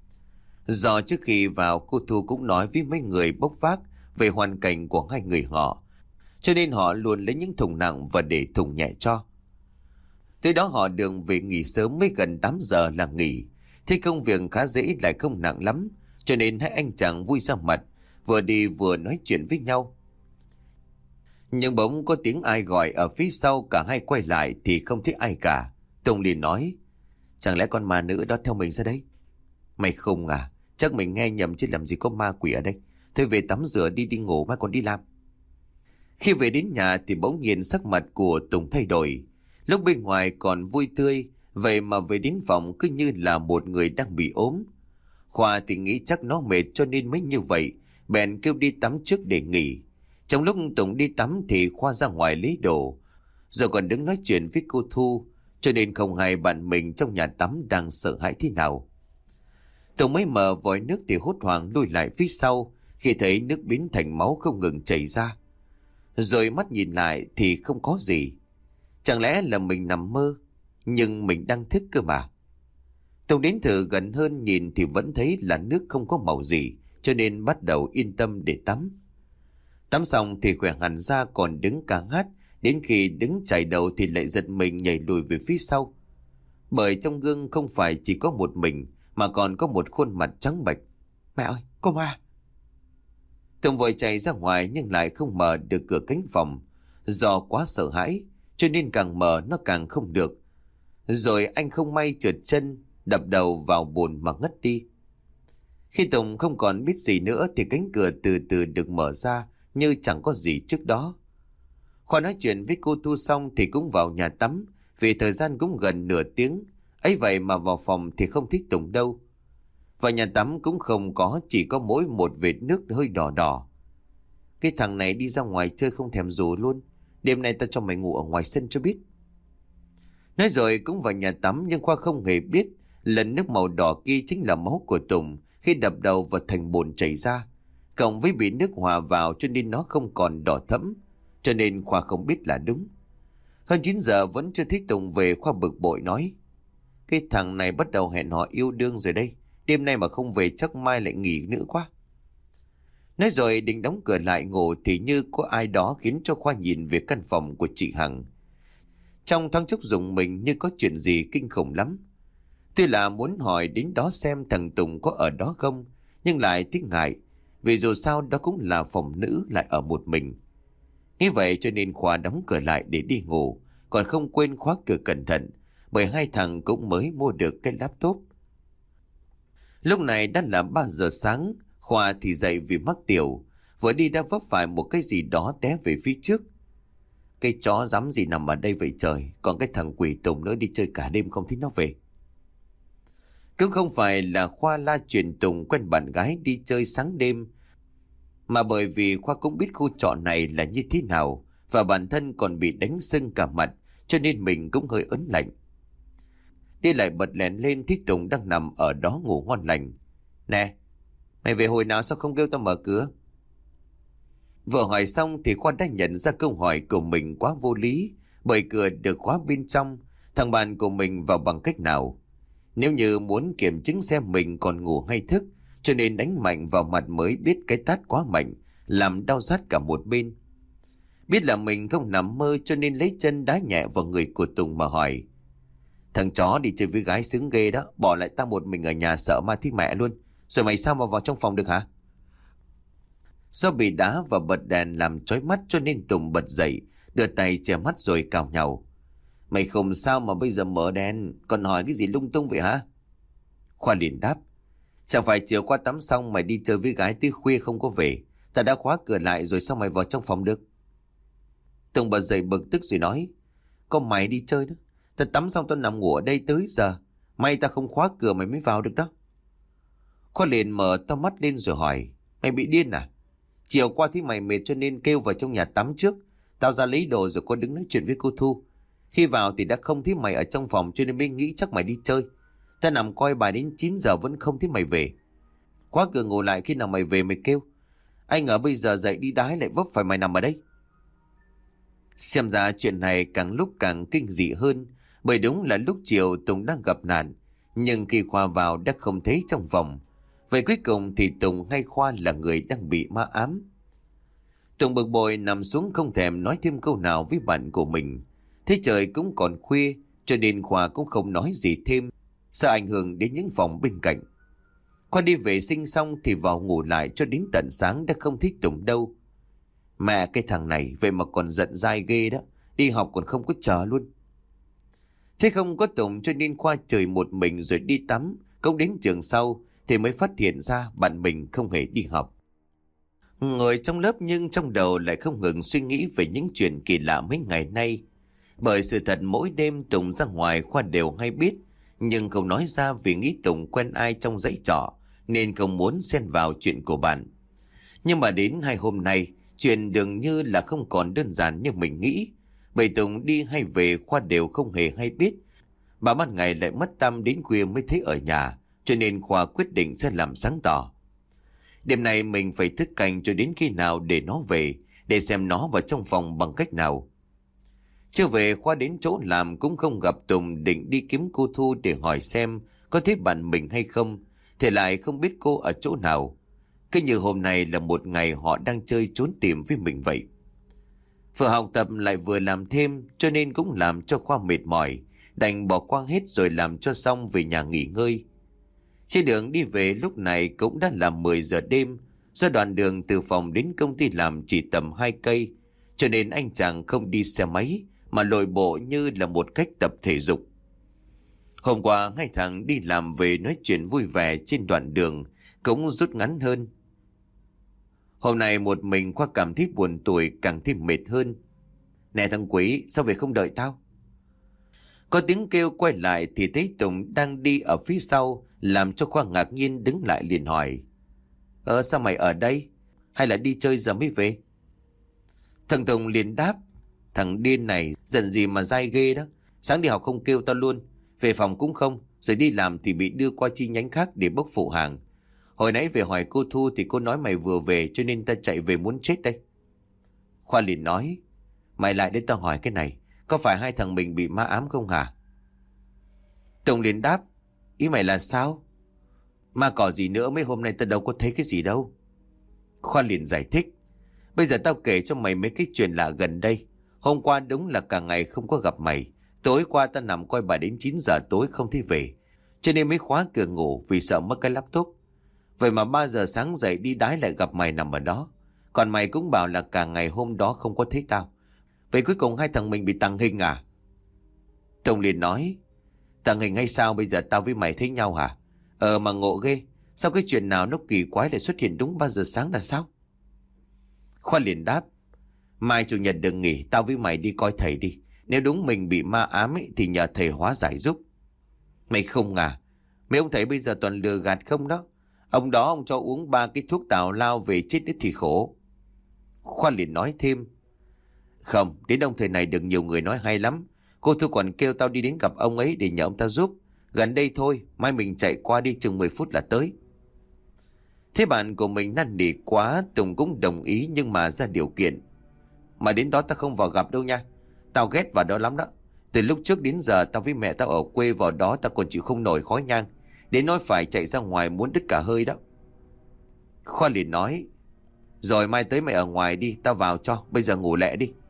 Do trước khi vào cô Thu cũng nói với mấy người bốc vác về hoàn cảnh của hai người họ, cho nên họ luôn lấy những thùng nặng và để thùng nhẹ cho. Tới đó họ đường về nghỉ sớm, mới gần tám giờ là nghỉ. Thế công việc khá dễ lại không nặng lắm, cho nên hai anh chàng vui ra mặt, vừa đi vừa nói chuyện với nhau. Nhưng bỗng có tiếng ai gọi ở phía sau, cả hai quay lại thì không thấy ai cả. Tùng liền nói: Chẳng lẽ con ma nữ đó theo mình ra đây? Mày không à? Chắc mình nghe nhầm chứ làm gì có ma quỷ ở đây. Thôi về tắm rửa đi đi ngủ mai còn đi làm. Khi về đến nhà thì bỗng nhiên sắc mặt của Tùng thay đổi. Lúc bên ngoài còn vui tươi, vậy mà về đến phòng cứ như là một người đang bị ốm. Khoa thì nghĩ chắc nó mệt cho nên mới như vậy, bèn kêu đi tắm trước để nghỉ. Trong lúc Tùng đi tắm thì Khoa ra ngoài lấy đồ, rồi còn đứng nói chuyện với cô Thu, cho nên không hay bạn mình trong nhà tắm đang sợ hãi thế nào. Tùng mới mở vòi nước thì hốt hoảng lùi lại phía sau khi thấy nước biến thành máu không ngừng chảy ra. Rồi mắt nhìn lại thì không có gì. Chẳng lẽ là mình nằm mơ? Nhưng mình đang thức cơ mà. Tùng đến thử gần hơn nhìn thì vẫn thấy là nước không có màu gì, cho nên bắt đầu yên tâm để tắm. Tắm xong thì khỏe hẳn ra, còn đứng ca hát. Đến khi đứng chải đầu thì lại giật mình nhảy lùi về phía sau. Bởi trong gương không phải chỉ có một mình, mà còn có một khuôn mặt trắng bệch. Mẹ ơi, có ma! Tùng vội chạy ra ngoài nhưng lại không mở được cửa cánh phòng. Do quá sợ hãi cho nên càng mở nó càng không được. Rồi anh không may trượt chân, đập đầu vào bồn mà ngất đi. Khi Tùng không còn biết gì nữa thì cánh cửa từ từ được mở ra như chẳng có gì trước đó. Khoa nói chuyện với cô Thu xong thì cũng vào nhà tắm, vì thời gian cũng gần nửa tiếng. Ấy vậy mà vào phòng thì không thích Tùng đâu. Vào nhà tắm cũng không có, chỉ có mỗi một vệt nước hơi đỏ đỏ. Cái thằng này đi ra ngoài chơi không thèm dù luôn. Đêm nay tao cho mày ngủ ở ngoài sân cho biết. Nói rồi cũng vào nhà tắm, nhưng Khoa không hề biết lần nước màu đỏ kia chính là máu của Tùng khi đập đầu vào thành bồn chảy ra. Cộng với bị nước hòa vào cho nên nó không còn đỏ thẫm, cho nên Khoa không biết là đúng. Hơn chín giờ vẫn chưa thấy Tùng về, Khoa bực bội nói: Cái thằng này bắt đầu hẹn hò yêu đương rồi đây. Đêm nay mà không về chắc mai lại nghỉ nữa quá. Nói rồi định đóng cửa lại ngủ thì như có ai đó khiến cho Khoa nhìn về căn phòng của chị Hằng. Trong thoáng chốc rùng mình như có chuyện gì kinh khủng lắm. Tuy là muốn hỏi đến đó xem thằng Tùng có ở đó không, nhưng lại tiếc ngại, vì dù sao đó cũng là phòng nữ, lại ở một mình. Như vậy cho nên Khoa đóng cửa lại để đi ngủ, còn không quên khóa cửa cẩn thận, bởi hai thằng cũng mới mua được cái laptop. Lúc này đã là ba giờ sáng, Khoa thì dậy vì mắc tiểu, vừa đi đã vấp phải một cái gì đó té về phía trước. Cái chó dám gì nằm ở đây vậy trời, còn cái thằng quỷ Tùng nữa đi chơi cả đêm không thấy nó về. Cũng không phải là Khoa la truyền Tùng quen bạn gái đi chơi sáng đêm, mà bởi vì Khoa cũng biết khu trọ này là như thế nào, và bản thân còn bị đánh sưng cả mặt, cho nên mình cũng hơi ớn lạnh. Đi lại bật lén lên thấy Tùng đang nằm ở đó ngủ ngon lành. Nè, mày về hồi nào sao không kêu tao mở cửa? Vừa hỏi xong thì Khoa đã nhận ra câu hỏi của mình quá vô lý, bởi cửa được khóa bên trong, thằng bạn của mình vào bằng cách nào? Nếu như muốn kiểm chứng xem mình còn ngủ hay thức, cho nên đánh mạnh vào mặt mới biết cái tát quá mạnh, làm đau rát cả một bên. Biết là mình không nằm mơ cho nên lấy chân đá nhẹ vào người của Tùng mà hỏi: Thằng chó đi chơi với gái sướng ghê đó, bỏ lại tao một mình ở nhà sợ ma thích mẹ luôn. Rồi mày sao mà vào trong phòng được hả? Do bị đá và bật đèn làm chói mắt cho nên Tùng bật dậy, đưa tay che mắt rồi cào nhàu. Mày không sao mà bây giờ mở đèn, còn hỏi cái gì lung tung vậy hả? Khoa liền đáp. Chẳng phải chiều qua tắm xong mày đi chơi với gái tới khuya không có về. Ta đã khóa cửa lại rồi sao mày vào trong phòng được? Tùng bật dậy bực tức rồi nói. Có mày đi chơi đó. Ta tắm xong tao nằm ngủ ở đây tới giờ. May ta không khóa cửa mày mới vào được đó. Khoa liền mở to mắt lên rồi hỏi. Mày bị điên à? Chiều qua thì mày mệt cho nên kêu vào trong nhà tắm trước. Tao ra lấy đồ rồi có đứng nói chuyện với cô Thu. Khi vào thì đã không thấy mày ở trong phòng cho nên mới nghĩ chắc mày đi chơi. Ta nằm coi bài đến chín giờ vẫn không thấy mày về. Khóa cửa ngủ lại, khi nào mày về mày kêu. Anh ngờ bây giờ dậy đi đái lại vấp phải mày nằm ở đây. Xem ra chuyện này càng lúc càng kinh dị hơn. Bởi đúng là lúc chiều Tùng đang gặp nạn, nhưng khi Khoa vào đã không thấy trong phòng. Vậy cuối cùng thì Tùng hay Khoa là người đang bị ma ám? Tùng bực bội nằm xuống không thèm nói thêm câu nào với bạn của mình. Thế trời cũng còn khuya cho nên Khoa cũng không nói gì thêm, sợ ảnh hưởng đến những phòng bên cạnh. Khoa đi vệ sinh xong thì vào ngủ lại cho đến tận sáng đã không thích Tùng đâu. Mẹ cái thằng này vậy mà còn giận dai ghê đó, đi học còn không có chờ luôn. Thế không có Tùng cho nên Khoa chơi một mình rồi đi tắm. Cũng đến trường sau thì mới phát hiện ra bạn mình không hề đi học. Ngồi trong lớp nhưng trong đầu lại không ngừng suy nghĩ về những chuyện kỳ lạ mấy ngày nay. Bởi sự thật mỗi đêm Tùng ra ngoài Khoa đều hay biết, nhưng không nói ra vì nghĩ Tùng quen ai trong dãy trọ nên không muốn xen vào chuyện của bạn. Nhưng mà đến hai hôm nay, chuyện dường như là không còn đơn giản như mình nghĩ. Bởi Tùng đi hay về Khoa đều không hề hay biết. Bà ban ngày lại mất tăm đến khuya mới thấy ở nhà, cho nên Khoa quyết định sẽ làm sáng tỏ. Đêm nay mình phải thức canh cho đến khi nào để nó về, để xem nó vào trong phòng bằng cách nào. Chưa về Khoa đến chỗ làm cũng không gặp Tùng, định đi kiếm cô Thu để hỏi xem có thấy bạn mình hay không, thì lại không biết cô ở chỗ nào. Cứ như hôm nay là một ngày họ đang chơi trốn tìm với mình vậy. Vừa học tập lại vừa làm thêm cho nên cũng làm cho Khoa mệt mỏi, đành bỏ qua hết rồi làm cho xong về nhà nghỉ ngơi. Trên đường đi về lúc này cũng đã là mười giờ đêm, do đoạn đường từ phòng đến công ty làm chỉ tầm hai cây, cho nên anh chàng không đi xe máy mà lội bộ như là một cách tập thể dục. Hôm qua hai thằng đi làm về nói chuyện vui vẻ trên đoạn đường cũng rút ngắn hơn. Hôm nay một mình Khoa cảm thấy buồn tủi càng thêm mệt hơn. Nè thằng Quý, sao về không đợi tao? Có tiếng kêu quay lại thì thấy Tùng đang đi ở phía sau, làm cho Khoa ngạc nhiên đứng lại liền hỏi. Ờ sao mày ở đây? Hay là đi chơi giờ mới về? Thằng Tùng liền đáp. Thằng điên này giận gì mà dai ghê đó. Sáng đi học không kêu tao luôn, về phòng cũng không, rồi đi làm thì bị đưa qua chi nhánh khác để bốc phụ hàng. Hồi nãy về hỏi cô Thu thì cô nói mày vừa về cho nên ta chạy về muốn chết đây. Khoa liền nói. Mày lại để tao hỏi cái này, có phải hai thằng mình bị ma ám không hả? Tùng liền đáp. Ý mày là sao? Ma cỏ gì nữa, mấy hôm nay tao đâu có thấy cái gì đâu. Khoa liền giải thích. Bây giờ tao kể cho mày mấy cái chuyện lạ gần đây. Hôm qua đúng là cả ngày không có gặp mày. Tối qua tao nằm coi bài đến chín giờ tối không thấy về, cho nên mới khóa cửa ngủ vì sợ mất cái laptop. Vậy mà ba giờ sáng dậy đi đái lại gặp mày nằm ở đó. Còn mày cũng bảo là cả ngày hôm đó không có thấy tao. Vậy cuối cùng hai thằng mình bị tàng hình à? Tùng liền nói. Tàng hình hay sao, bây giờ tao với mày thấy nhau hả? Ờ mà ngộ ghê. Sao cái chuyện nào nó kỳ quái lại xuất hiện đúng ba giờ sáng là sao? Khoa liền đáp. Mai chủ nhật đừng nghỉ, tao với mày đi coi thầy đi. Nếu đúng mình bị ma ám ấy, thì nhờ thầy hóa giải giúp. Mày không à? Mấy ông thầy bây giờ toàn lừa gạt không đó. Ông đó ông cho uống ba cái thuốc tào lao về chết ít thì khổ. Khoa liền nói thêm. Không, đến ông thầy này được nhiều người nói hay lắm. Cô Thu còn kêu tao đi đến gặp ông ấy để nhờ ông ta giúp. Gần đây thôi, mai mình chạy qua đi chừng mười phút là tới. Thế bạn của mình năn nỉ quá, Tùng cũng đồng ý nhưng mà ra điều kiện. Mà đến đó tao không vào gặp đâu nha. Tao ghét vào đó lắm đó. Từ lúc trước đến giờ tao với mẹ tao ở quê vào đó tao còn chịu không nổi khói nhang. Đến nói phải chạy ra ngoài muốn đứt cả hơi đó. Khoa liền nói. Rồi mai tới mày ở ngoài đi, tao vào cho, bây giờ ngủ lẹ đi.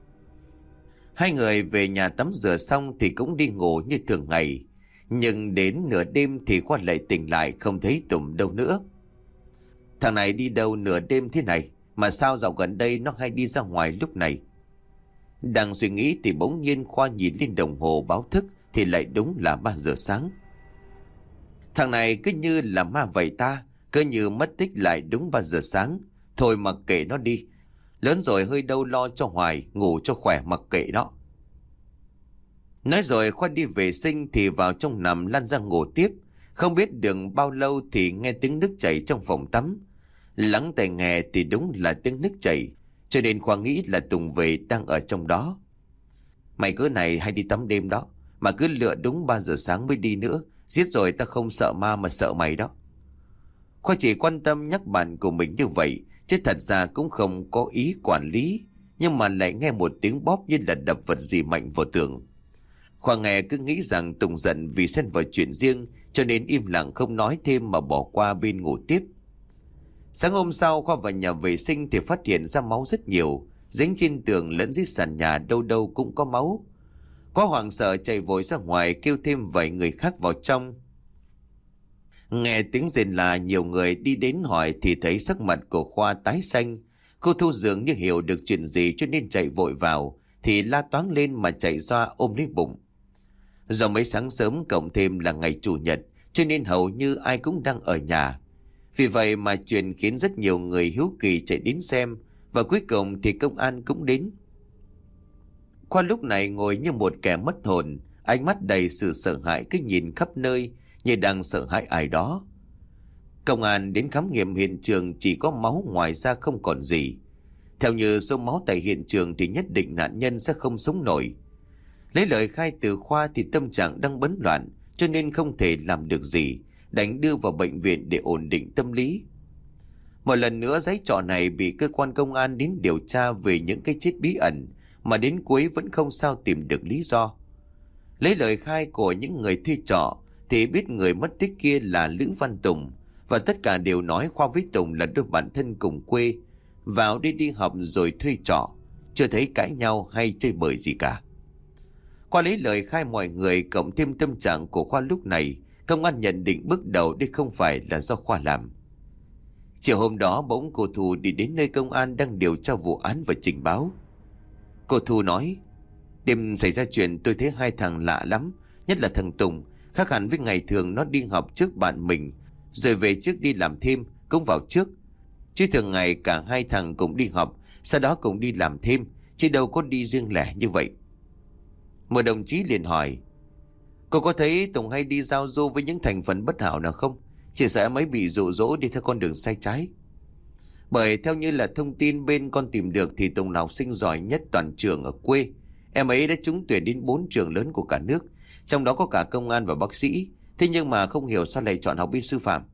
Hai người về nhà tắm rửa xong thì cũng đi ngủ như thường ngày. Nhưng đến nửa đêm thì Khoa lại tỉnh lại không thấy Tùng đâu nữa. Thằng này đi đâu nửa đêm thế này, mà sao dạo gần đây nó hay đi ra ngoài lúc này? Đang suy nghĩ thì bỗng nhiên Khoa nhìn lên đồng hồ báo thức thì lại đúng là ba giờ sáng. Thằng này cứ như là ma vậy ta, cứ như mất tích lại đúng ba giờ sáng. Thôi mặc kệ nó đi, lớn rồi hơi đâu lo cho hoài, ngủ cho khỏe mặc kệ nó. Nói rồi Khoa đi vệ sinh thì vào trong nằm lăn ra ngủ tiếp. Không biết được bao lâu thì nghe tiếng nước chảy trong phòng tắm. Lắng tai nghe thì đúng là tiếng nước chảy, cho nên Khoa nghĩ là Tùng về đang ở trong đó. Mày cứ này hay đi tắm đêm đó, mà cứ lựa đúng ba giờ sáng mới đi nữa. Giết rồi ta không sợ ma mà sợ mày đó. Khoa chỉ quan tâm nhắc bạn của mình như vậy, chứ thật ra cũng không có ý quản lý. Nhưng mà lại nghe một tiếng bóp như là đập vật gì mạnh vào tường. Khoa nghe cứ nghĩ rằng Tùng giận vì xen vào chuyện riêng, cho nên im lặng không nói thêm mà bỏ qua bên ngủ tiếp. Sáng hôm sau Khoa vào nhà vệ sinh thì phát hiện ra máu rất nhiều, dính trên tường lẫn dưới sàn nhà, đâu đâu cũng có máu. Khoa hoảng sợ chạy vội ra ngoài kêu thêm vài người khác vào trong. Nghe tiếng rền là nhiều người đi đến hỏi thì thấy sắc mặt của Khoa tái xanh. Cô Thu dường như hiểu được chuyện gì cho nên chạy vội vào, thì la toáng lên mà chạy ra ôm lấy bụng. Do mấy sáng sớm cộng thêm là ngày chủ nhật, cho nên hầu như ai cũng đang ở nhà. Vì vậy mà chuyện khiến rất nhiều người hiếu kỳ chạy đến xem, và cuối cùng thì công an cũng đến. Khoa lúc này ngồi như một kẻ mất hồn, ánh mắt đầy sự sợ hãi cứ nhìn khắp nơi như đang sợ hãi ai đó. Công an đến khám nghiệm hiện trường chỉ có máu, ngoài ra không còn gì. Theo như số máu tại hiện trường thì nhất định nạn nhân sẽ không sống nổi. Lấy lời khai từ Khoa thì tâm trạng đang bấn loạn, cho nên không thể làm được gì, đành đưa vào bệnh viện để ổn định tâm lý. Một lần nữa giấy trọ này bị cơ quan công an đến điều tra về những cái chết bí ẩn, mà đến cuối vẫn không sao tìm được lý do. Lấy lời khai của những người thuê trọ thì biết người mất tích kia là Lữ Văn Tùng, và tất cả đều nói Khoa với Tùng là đôi bạn thân cùng quê, vào đây đi học rồi thuê trọ, chưa thấy cãi nhau hay chơi bời gì cả. Qua lấy lời khai mọi người cộng thêm tâm trạng của Khoa lúc này, công an nhận định bước đầu đây không phải là do Khoa làm. Chiều hôm đó bỗng cô Thu đi đến nơi công an đang điều tra vụ án và trình báo. Cô Thu nói: đêm xảy ra chuyện tôi thấy hai thằng lạ lắm, nhất là thằng Tùng, khác hẳn với ngày thường nó đi học trước bạn mình, rồi về trước đi làm thêm, cũng vào trước. Chứ thường ngày cả hai thằng cũng đi học, sau đó cũng đi làm thêm, chứ đâu có đi riêng lẻ như vậy. Một đồng chí liền hỏi: cô có thấy Tùng hay đi giao du với những thành phần bất hảo nào không? Chỉ sợ em ấy bị dụ dỗ đi theo con đường sai trái. Bởi theo như là thông tin bên con tìm được thì Tùng là học sinh giỏi nhất toàn trường ở quê. Em ấy đã trúng tuyển đến bốn trường lớn của cả nước, trong đó có cả công an và bác sĩ. Thế nhưng mà không hiểu sao lại chọn học bên sư phạm.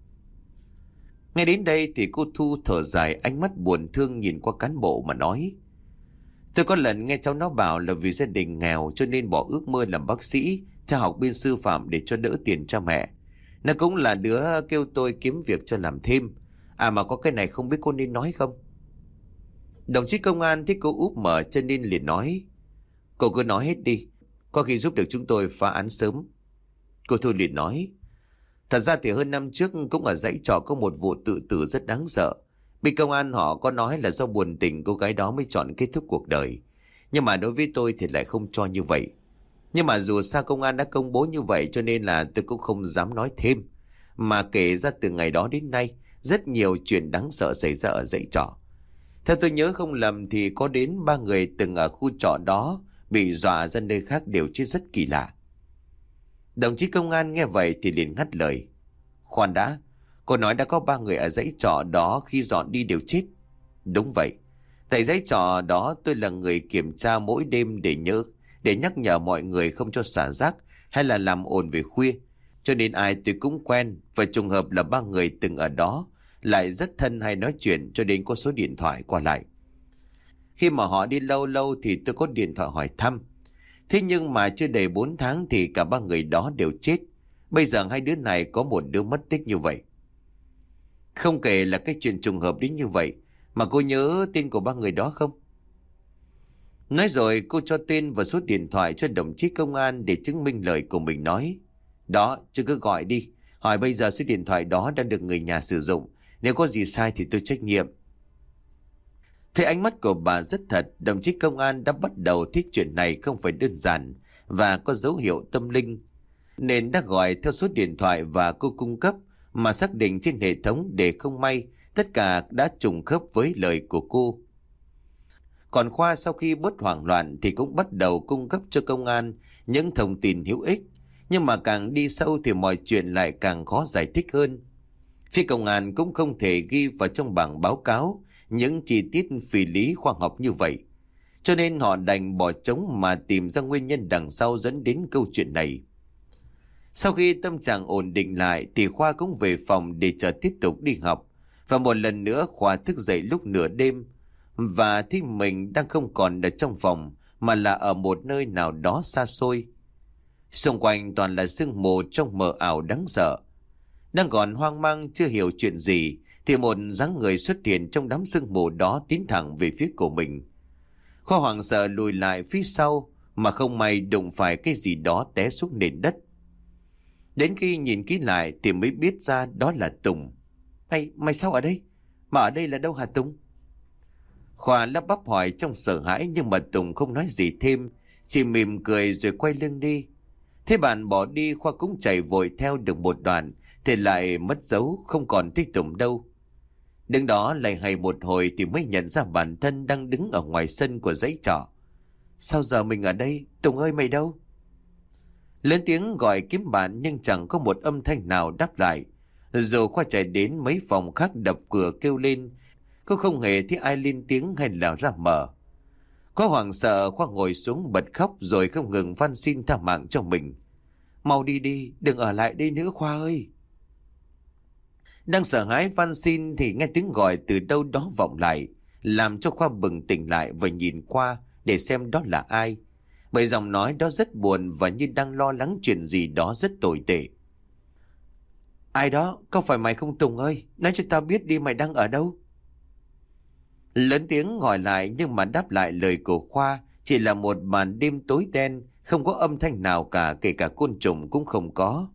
Ngay đến đây thì cô Thu thở dài, ánh mắt buồn thương nhìn qua cán bộ mà nói: tôi có lần nghe cháu nó bảo là vì gia đình nghèo cho nên bỏ ước mơ làm bác sĩ, theo học bên sư phạm để cho đỡ tiền cho mẹ. Nó cũng là đứa kêu tôi kiếm việc cho làm thêm. À mà có cái này không biết cô nên nói không? Đồng chí công an thấy cô úp mở cho nên liền nói: cô cứ nói hết đi, có khi giúp được chúng tôi phá án sớm. Cô Thu liền nói: thật ra thì hơn năm trước cũng ở dãy trọ có một vụ tự tử rất đáng sợ. Bên công an họ có nói là do buồn tình cô gái đó mới chọn kết thúc cuộc đời. Nhưng mà đối với tôi thì lại không cho như vậy. Nhưng mà dù sao công an đã công bố như vậy cho nên là tôi cũng không dám nói thêm. Mà kể ra từ ngày đó đến nay, rất nhiều chuyện đáng sợ xảy ra ở dãy trọ. Theo tôi nhớ không lầm thì có đến ba người từng ở khu trọ đó bị dọa ra nơi khác đều chết rất kỳ lạ. Đồng chí công an nghe vậy thì liền ngắt lời: khoan đã, cô nói đã có ba người ở dãy trọ đó khi dọn đi đều chết. Đúng vậy. Tại dãy trọ đó tôi là người kiểm tra mỗi đêm để nhớ, để nhắc nhở mọi người không cho xả rác hay là làm ồn về khuya. Cho nên ai tôi cũng quen, và trùng hợp là ba người từng ở đó lại rất thân hay nói chuyện, cho nên có số điện thoại qua lại. Khi mà họ đi lâu lâu thì tôi có điện thoại hỏi thăm. Thế nhưng mà chưa đầy bốn tháng thì cả ba người đó đều chết. Bây giờ hai đứa này có một đứa mất tích như vậy. Không kể là cái chuyện trùng hợp đến như vậy, mà cô nhớ tên của ba người đó không? Nói rồi cô cho tên và số điện thoại cho đồng chí công an để chứng minh lời của mình nói. Đó, chứ cứ gọi đi. Hỏi bây giờ số điện thoại đó đang được người nhà sử dụng, Nếu có gì sai thì tôi trách nhiệm. Thấy ánh mắt của bà rất thật, đồng chí công an đã bắt đầu thấy chuyện này không phải đơn giản và có dấu hiệu tâm linh, nên đã gọi theo số điện thoại và cô cung cấp mà xác định trên hệ thống để không may tất cả đã trùng khớp với lời của cô. Còn Khoa sau khi bớt hoảng loạn thì cũng bắt đầu cung cấp cho công an những thông tin hữu ích, nhưng mà càng đi sâu thì mọi chuyện lại càng khó giải thích hơn. Phía công an cũng không thể ghi vào trong bảng báo cáo những chi tiết phi lý khoa học như vậy, cho nên họ đành bỏ trống mà tìm ra nguyên nhân đằng sau dẫn đến câu chuyện này. Sau khi tâm trạng ổn định lại thì Khoa cũng về phòng để chờ tiếp tục đi học. Và một lần nữa Khoa thức dậy lúc nửa đêm và thấy mình đang không còn ở trong phòng mà là ở một nơi nào đó xa xôi. Xung quanh toàn là sương mù trong mờ ảo đáng sợ. Đang còn hoang mang chưa hiểu chuyện gì thì một dáng người xuất hiện trong đám sương mù đó tiến thẳng về phía của mình. Khoa hoảng sợ lùi lại phía sau mà không may đụng phải cái gì đó té xuống nền đất. Đến khi nhìn kỹ lại thì mới biết ra đó là Tùng. Mày, mày sao ở đây? Mà ở đây là đâu hả Tùng? Khoa lắp bắp hỏi trong sợ hãi, nhưng mà Tùng không nói gì thêm, chỉ mỉm cười rồi quay lưng đi. Thế bạn bỏ đi, Khoa cũng chạy vội theo được một đoạn thì lại mất dấu, không còn thấy Tùng đâu. Đứng đó lại hay một hồi thì mới nhận ra bản thân đang đứng ở ngoài sân của dãy trọ. Sao giờ mình ở đây? Tùng ơi, mày đâu? Lớn tiếng gọi kiếm bạn nhưng chẳng có một âm thanh nào đáp lại. Dù Khoa chạy đến mấy phòng khác đập cửa kêu lên, cô không hề thấy ai lên tiếng hay là ra mở. Có hoảng sợ, Khoa ngồi xuống bật khóc rồi không ngừng van xin tha mạng cho mình. Mau đi đi, đừng ở lại đây nữa Khoa ơi. Đang sợ hãi van xin thì nghe tiếng gọi từ đâu đó vọng lại, làm cho Khoa bừng tỉnh lại và nhìn qua để xem đó là ai. Bởi giọng nói đó rất buồn và như đang lo lắng chuyện gì đó rất tồi tệ. Ai đó? Có phải mày không Tùng ơi? Nói cho tao biết đi, mày đang ở đâu? Lớn tiếng gọi lại nhưng mà đáp lại lời của Khoa chỉ là một màn đêm tối đen, không có âm thanh nào cả, kể cả côn trùng cũng không có.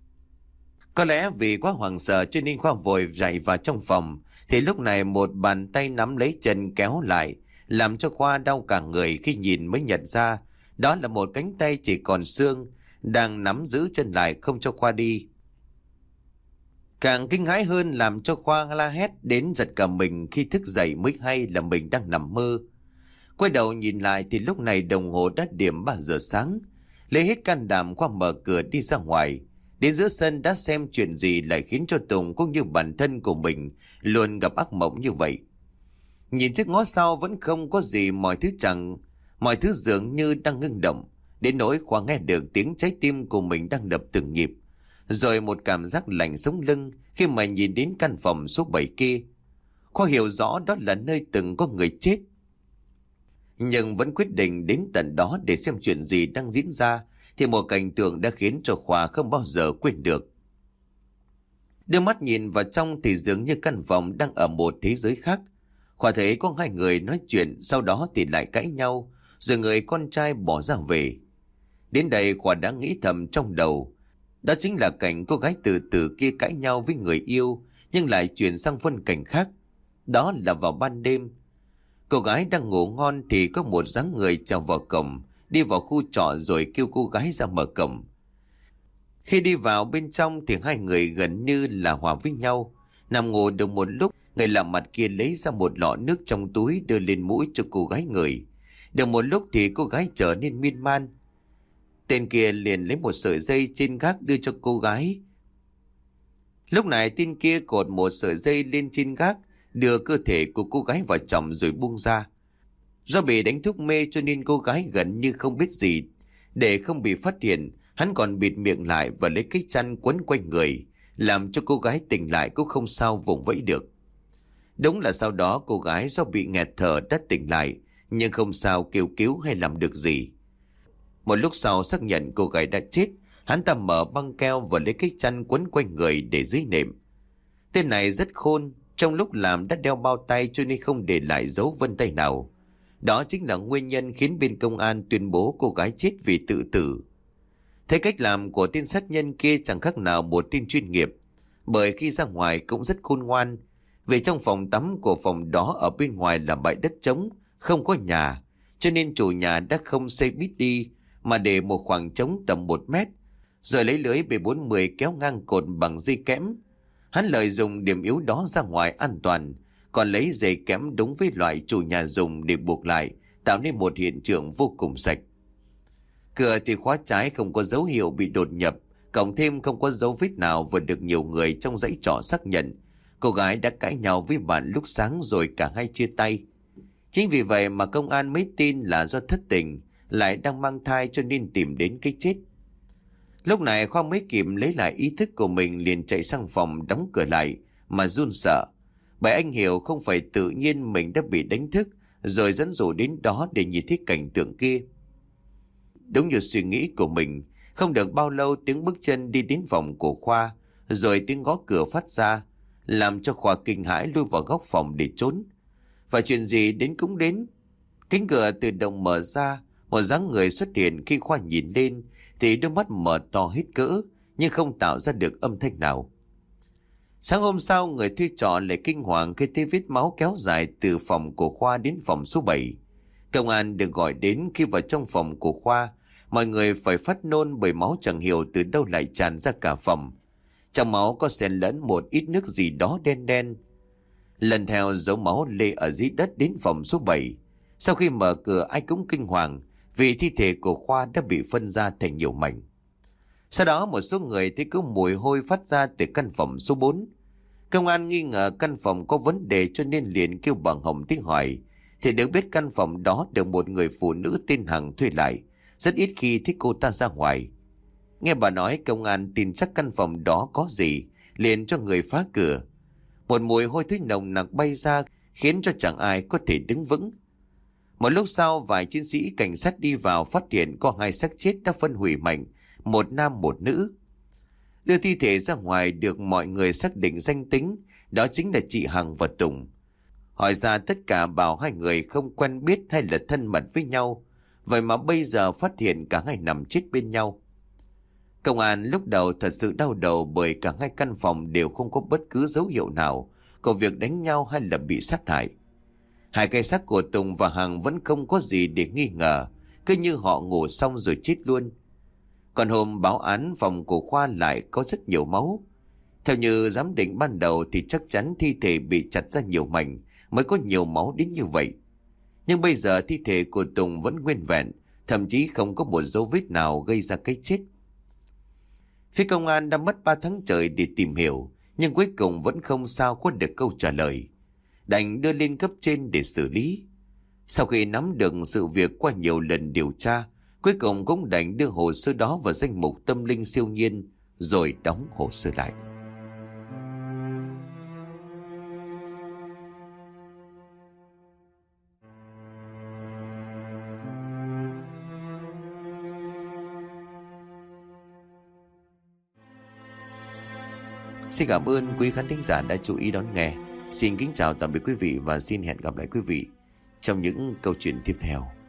Có lẽ vì quá hoảng sợ cho nên Khoa vội chạy vào trong phòng, thì lúc này một bàn tay nắm lấy chân kéo lại, làm cho Khoa đau cả người khi nhìn mới nhận ra đó là một cánh tay chỉ còn xương đang nắm giữ chân lại không cho Khoa đi. Càng kinh hãi hơn làm cho Khoa la hét đến giật cả mình khi thức dậy mới hay là mình đang nằm mơ. Quay đầu nhìn lại thì lúc này đồng hồ đã điểm ba giờ sáng. Lấy hết can đảm, Khoa mở cửa đi ra ngoài. Đến giữa sân đã xem chuyện gì lại khiến cho Tùng cũng như bản thân của mình luôn gặp ác mộng như vậy. Nhìn chiếc ngó sau vẫn không có gì, mọi thứ chẳng, mọi thứ dường như đang ngưng động. Đến nỗi Khoa nghe được tiếng trái tim của mình đang đập từng nhịp. Rồi một cảm giác lạnh sống lưng khi mà nhìn đến căn phòng số bảy kia. Khoa hiểu rõ đó là nơi từng có người chết, nhưng vẫn quyết định đến tận đó để xem chuyện gì đang diễn ra. Thì một cảnh tượng đã khiến cho Khoa không bao giờ quên được. Đưa mắt nhìn vào trong thì dường như căn phòng đang ở một thế giới khác. Khoa thấy có hai người nói chuyện, sau đó thì lại cãi nhau, rồi người con trai bỏ ra về. Đến đây Khoa đã nghĩ thầm trong đầu, đó chính là cảnh cô gái từ từ kia cãi nhau với người yêu, nhưng lại chuyển sang phân cảnh khác. Đó là vào ban đêm. Cô gái đang ngủ ngon thì có một dáng người chào vào cổng, đi vào khu trọ rồi kêu cô gái ra mở cổng. Khi đi vào bên trong thì hai người gần như là hòa với nhau. Nằm ngủ được một lúc, người lạ mặt kia lấy ra một lọ nước trong túi đưa lên mũi cho cô gái ngửi. Được một lúc thì cô gái trở nên miên man. Tên kia liền lấy một sợi dây trên gác đưa cho cô gái. Lúc này tên kia cột một sợi dây lên trên gác, đưa cơ thể của cô gái vào trong rồi buông ra. Do bị đánh thuốc mê cho nên cô gái gần như không biết gì. Để không bị phát hiện, hắn còn bịt miệng lại và lấy cái chăn quấn quanh người, làm cho cô gái tỉnh lại cũng không sao vùng vẫy được. Đúng là sau đó cô gái do bị nghẹt thở đã tỉnh lại, nhưng không sao kêu cứu hay làm được gì. Một lúc sau xác nhận cô gái đã chết, hắn ta mở băng keo và lấy cái chăn quấn quanh người để dưới nệm. Tên này rất khôn, trong lúc làm đã đeo bao tay cho nên không để lại dấu vân tay nào. Đó chính là nguyên nhân khiến bên công an tuyên bố cô gái chết vì tự tử. Thấy cách làm của tên sát nhân kia chẳng khác nào một tên chuyên nghiệp, bởi khi ra ngoài cũng rất khôn ngoan. Vì trong phòng tắm của phòng đó ở bên ngoài là bãi đất trống, không có nhà, cho nên chủ nhà đã không xây bít đi mà để một khoảng trống tầm một mét, rồi lấy lưới B bốn mươi kéo ngang cột bằng dây kẽm. Hắn lợi dụng điểm yếu đó ra ngoài an toàn, còn lấy dây kẽm đúng với loại chủ nhà dùng để buộc lại, tạo nên một hiện trường vô cùng sạch. Cửa thì khóa trái, không có dấu hiệu bị đột nhập, cộng thêm không có dấu vết nào vừa được nhiều người trong dãy trọ xác nhận. Cô gái đã cãi nhau với bạn lúc sáng rồi cả hai chia tay. Chính vì vậy mà công an mới tin là do thất tình, lại đang mang thai cho nên tìm đến cái chết. Lúc này Khoa mới kịp lấy lại ý thức của mình, liền chạy sang phòng đóng cửa lại mà run sợ. Bởi anh hiểu không phải tự nhiên mình đã bị đánh thức rồi dẫn dụ đến đó để nhìn thấy cảnh tượng kia. Đúng như suy nghĩ của mình, không được bao lâu tiếng bước chân đi đến phòng của Khoa, rồi tiếng gõ cửa phát ra, làm cho Khoa kinh hãi lui vào góc phòng để trốn. Và chuyện gì đến cũng đến. Cánh cửa tự động mở ra, một dáng người xuất hiện. Khi Khoa nhìn lên thì đôi mắt mở to hết cỡ, nhưng không tạo ra được âm thanh nào. Sáng hôm sau, người thuê trọ lại kinh hoàng khi thấy vết máu kéo dài từ phòng của Khoa đến phòng số bảy. Công an được gọi đến. Khi vào trong phòng của Khoa, mọi người phải phát nôn bởi máu chẳng hiểu từ đâu lại tràn ra cả phòng. Trong máu có xen lẫn một ít nước gì đó đen đen. Lần theo dấu máu lê ở dưới đất đến phòng số bảy. Sau khi mở cửa, ai cũng kinh hoàng vì thi thể của Khoa đã bị phân ra thành nhiều mảnh. Sau đó một số người thấy có mùi hôi phát ra từ căn phòng số bốn. Công an nghi ngờ căn phòng có vấn đề cho nên liền kêu bà Hồng tới hỏi, thì được biết căn phòng đó được một người phụ nữ tên Hằng thuê lại, rất ít khi thấy cô ta ra ngoài. Nghe bà nói, công an tin chắc căn phòng đó có gì, liền cho người phá cửa. Một mùi hôi thối nồng nặc bay ra khiến cho chẳng ai có thể đứng vững. Một lúc sau, vài chiến sĩ cảnh sát đi vào phát hiện có hai xác chết đã phân hủy mạnh, một nam một nữ. Đưa thi thể ra ngoài được mọi người xác định danh tính, đó chính là chị Hằng và Tùng. Hỏi ra tất cả bảo hai người không quen biết hay là thân mật với nhau, vậy mà bây giờ phát hiện cả hai nằm chết bên nhau. Công an lúc đầu thật sự đau đầu bởi cả hai căn phòng đều không có bất cứ dấu hiệu nào của việc đánh nhau hay là bị sát hại. Hai cái xác của Tùng và Hằng vẫn không có gì để nghi ngờ, cứ như họ ngủ xong rồi chết luôn. Còn hôm báo án, phòng của Khoa lại có rất nhiều máu. Theo như giám định ban đầu thì chắc chắn thi thể bị chặt ra nhiều mảnh mới có nhiều máu đến như vậy. Nhưng bây giờ thi thể của Tùng vẫn nguyên vẹn, thậm chí không có một dấu vết nào gây ra cái chết. Phía công an đã mất ba tháng trời để tìm hiểu, nhưng cuối cùng vẫn không sao có được câu trả lời. Đành đưa lên cấp trên để xử lý. Sau khi nắm được sự việc qua nhiều lần điều tra, cuối cùng cũng đành đưa hồ sơ đó vào danh mục tâm linh siêu nhiên, rồi đóng hồ sơ lại. Xin cảm ơn quý khán thính giả đã chú ý đón nghe. Xin kính chào tạm biệt quý vị và xin hẹn gặp lại quý vị trong những câu chuyện tiếp theo.